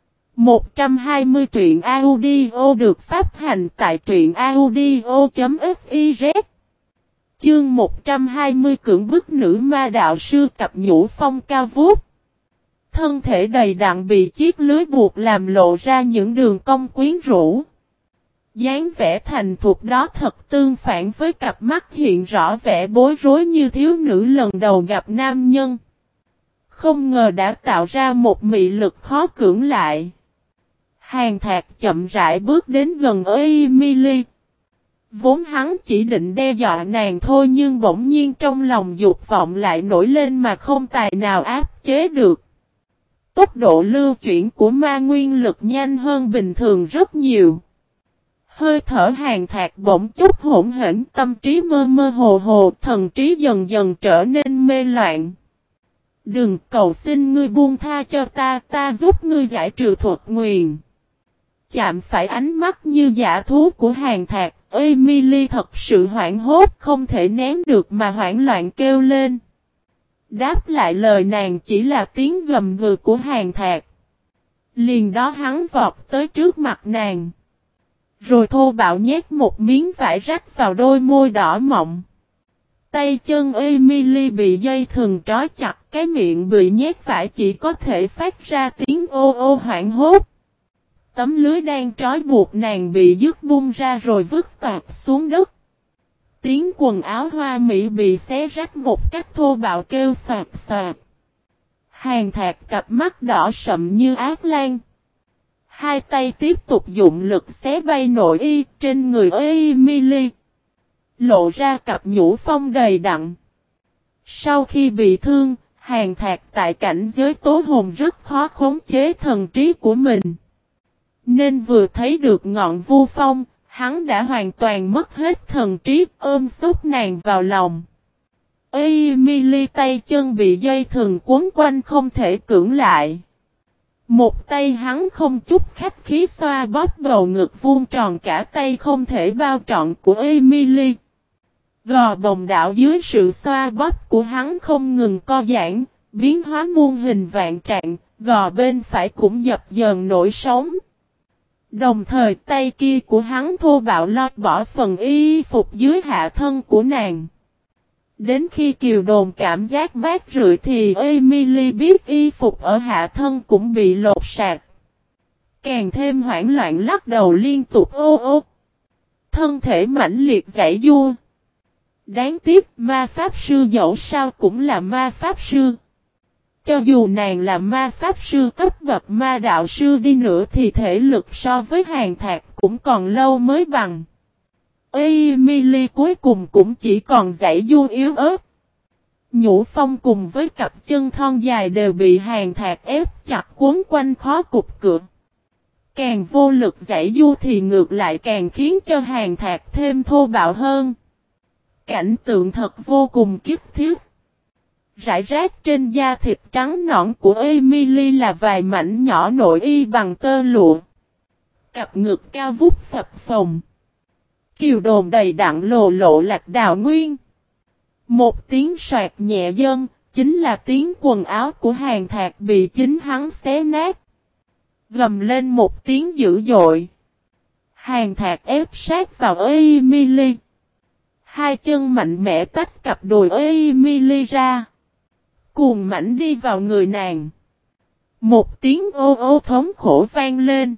120 truyện audio được phát hành tại truyện audio.fiz. Chương 120 cưỡng bức nữ ma đạo sư cặp nhũ phong cao vút. Thân thể đầy đặn bị chiếc lưới buộc làm lộ ra những đường cong quyến rũ. Dáng vẻ thành thục đó thật tương phản với cặp mắt hiện rõ vẻ bối rối như thiếu nữ lần đầu gặp nam nhân. Không ngờ đã tạo ra một mị lực khó cưỡng lại. Hàn Thạc chậm rãi bước đến gần Emily. Vốn hắn chỉ định đe dọa nàng thôi nhưng bỗng nhiên trong lòng dục vọng lại nổi lên mà không tài nào áp chế được. Tốc độ lưu chuyển của ma nguyên lực nhanh hơn bình thường rất nhiều. Hơi thở Hàn Thạc bỗng chút hỗn hển, tâm trí mơ mơ hồ hồ, thần trí dần dần trở nên mê loạn. Đừng, cầu xin ngươi buông tha cho ta giúp ngươi giải trừ thuật nguyền. Chạm phải ánh mắt như dã thú của Hàn Thạc, Emily thật sự hoảng hốt, không thể nén được mà hoảng loạn kêu lên. Đáp lại lời nàng chỉ là tiếng gầm gừ của Hàn Thạc. Liền đó hắn vọt tới trước mặt nàng. Rồi thô bạo nhét một miếng vải rách vào đôi môi đỏ mọng. Tay chân Emily bị dây thừng trói chặt, cái miệng bị nhét vải chỉ có thể phát ra tiếng ô ô hoảng hốt. Tấm lưới đang trói buộc nàng bị dứt bung ra rồi vứt toạc xuống đất. Tiếng quần áo hoa mỹ bị xé rách một cách thô bạo kêu xoạt xoạt. Hàn Thạc cặp mắt đỏ sậm như ác lan. Hai tay tiếp tục dụng lực xé bay nội y trên người Emily. Lộ ra cặp nhũ phong đầy đặn. Sau khi bị thương, Hàn Thạc tại cảnh giới tố hồn rất khó khống chế thần trí của mình. Nên vừa thấy được ngọn vu phong, hắn đã hoàn toàn mất hết thần trí, ôm xúc nàng vào lòng. Emily tay chân bị dây thừng cuốn quanh không thể cưỡng lại. Một tay hắn không chút khách khí xoa bóp bầu ngực vuông tròn cả tay không thể bao trọn của Emily. Gò bồng đảo dưới sự xoa bóp của hắn không ngừng co giãn, biến hóa muôn hình vạn trạng, gò bên phải cũng dập dờn nổi sóng. Đồng thời tay kia của hắn thô bạo lột bỏ phần y phục dưới hạ thân của nàng. Đến khi Kiều Đồn cảm giác mát rượi thì Emily biết y phục ở hạ thân cũng bị lột sạch. Càng thêm hoảng loạn lắc đầu liên tục ô ô. Thân thể mãnh liệt giãy giụa. Đáng tiếc ma pháp sư dẫu sao cũng là ma pháp sư. Cho dù nàng là ma pháp sư cấp bậc ma đạo sư đi nữa thì thể lực so với Hàn Thạc cũng còn lâu mới bằng. Emily cuối cùng cũng chỉ còn giãy giụa yếu ớt. Nhũ phong cùng với cặp chân thon dài đều bị Hàn Thạc ép chặt cuốn quanh khó cục cựa. Càng vô lực giãy giụa thì ngược lại càng khiến cho Hàn Thạc thêm thô bạo hơn. Cảnh tượng thật vô cùng kiếp thiết. Rải rác trên da thịt trắng nõn của Emily là vài mảnh nhỏ nội y bằng tơ lụa. Cặp ngực cao vút phập phồng. Kiều Đồn đầy đặn lộ lộ lạc đào nguyên. Một tiếng soạt nhẹ dâng, chính là tiếng quần áo của Hàn Thạc bị chính hắn xé nát. Gầm lên một tiếng dữ dội. Hàn Thạc ép sát vào Emily. Hai chân mạnh mẽ tách cặp đùi Emily ra. Cuồng mảnh đi vào người nàng. Một tiếng ô ô thống khổ vang lên.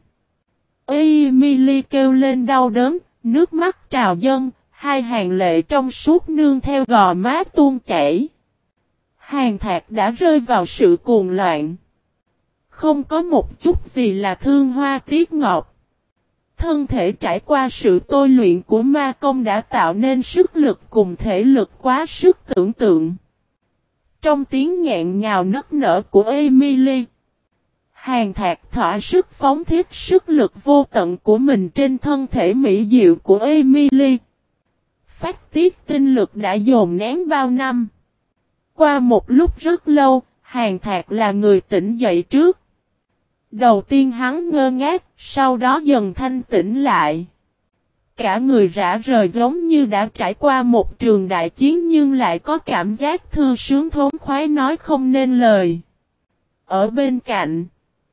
Emily kêu lên đau đớn, nước mắt trào dâng, hai hàng lệ trong suốt nương theo gò má tuôn chảy. Hàn Thạc đã rơi vào sự cuồng loạn. Không có một chút gì là thương hoa tiếc ngọc. Thân thể trải qua sự tôi luyện của ma công đã tạo nên sức lực cùng thể lực quá sức tưởng tượng. Trong tiếng nghẹn ngào nức nở của Emily, Hàn Thạc thỏa sức phóng thiết sức lực vô tận của mình trên thân thể mỹ diệu của Emily. Phát tiết tinh lực đã dồn nén bao năm. Qua một lúc rất lâu, Hàn Thạc là người tỉnh dậy trước. Đầu tiên hắn ngơ ngác, sau đó dần thanh tỉnh lại. Cả người rã rời giống như đã trải qua một trường đại chiến nhưng lại có cảm giác thư sướng thốn khoái nói không nên lời. Ở bên cạnh,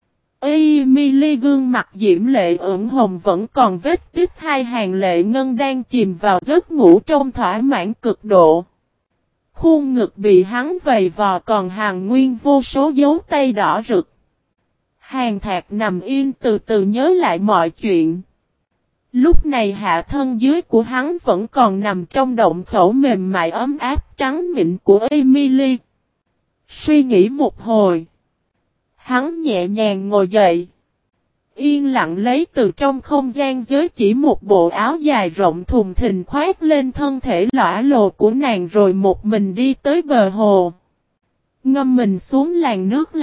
Emily gương mặt diễm lệ ửng hồng vẫn còn vết tích hai hàng lệ ngân đang chìm vào giấc ngủ trong thỏa mãn cực độ. Khuôn ngực bị hắn vầy vò còn hàn nguyên vô số dấu tay đỏ rực. Hàn Thạc nằm yên từ từ nhớ lại mọi chuyện. Lúc này hạ thân dưới của hắn vẫn còn nằm trong động khẩu mềm mại ấm áp trắng mịn của Emily. Suy nghĩ một hồi, hắn nhẹ nhàng ngồi dậy. Yên lặng lấy từ trong không gian giới chỉ một bộ áo dài rộng thùng thình khoác lên thân thể lõa lồ của nàng rồi một mình đi tới bờ hồ. Ngâm mình xuống làn nước lạnh,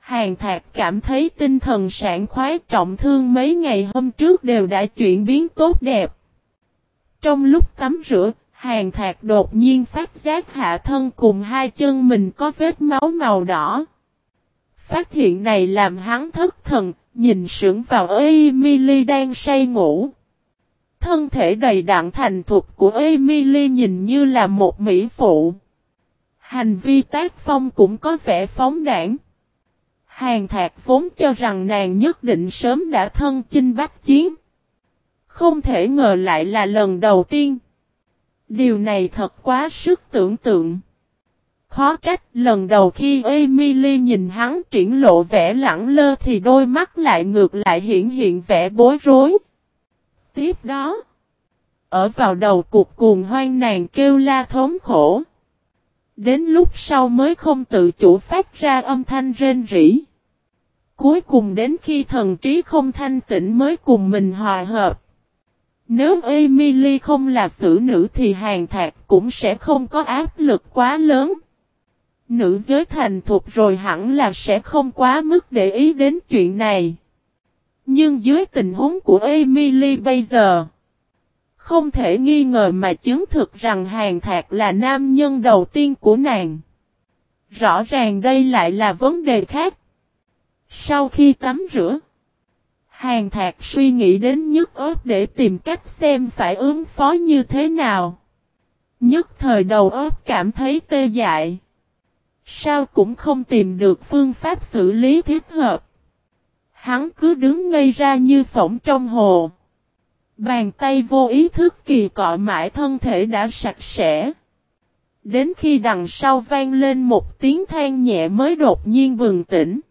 Hàn Thạc cảm thấy tinh thần sảng khoái, trọng thương mấy ngày hôm trước đều đã chuyển biến tốt đẹp. Trong lúc tắm rửa, Hàn Thạc đột nhiên phát giác hạ thân cùng hai chân mình có vết máu màu đỏ. Phát hiện này làm hắn thất thần, nhìn sững vào Emily đang say ngủ. Thân thể đầy đặn thành thục của Emily nhìn như là một mỹ phụ. Hành vi tác phong cũng có vẻ phóng đãng. Hàn Thạc vốn cho rằng nàng nhất định sớm đã thân chinh bách chiến. Không thể ngờ lại là lần đầu tiên. Điều này thật quá sức tưởng tượng. Khó trách lần đầu khi Emily nhìn hắn triển lộ vẻ lẳng lơ thì đôi mắt lại ngược lại hiện vẻ bối rối. Tiếp đó, ở vào đầu cuộc cuồng hoang nàng kêu la thống khổ. Đến lúc sau mới không tự chủ phát ra âm thanh rên rỉ. Cuối cùng đến khi thần trí không thanh tĩnh mới cùng mình hòa hợp. Nếu Emily không là xử nữ thì Hàn Thạc cũng sẽ không có áp lực quá lớn. Nữ giới thành thục rồi hẳn là sẽ không quá mức để ý đến chuyện này. Nhưng dưới tình huống của Emily bây giờ, không thể nghi ngờ mà chứng thực rằng Hàn Thạc là nam nhân đầu tiên của nàng. Rõ ràng đây lại là vấn đề khác. Sau khi tắm rửa, Hàn Thạc suy nghĩ đến nhức óc để tìm cách xem phải ứng phó như thế nào. Nhất thời đầu óc cảm thấy tê dại. Sao cũng không tìm được phương pháp xử lý thích hợp. Hắn cứ đứng ngây ra như phỏng trong hồ. Bàn tay vô ý thức kỳ cọ mãi thân thể đã sạch sẽ. Đến khi đằng sau vang lên một tiếng than nhẹ mới đột nhiên bừng tỉnh.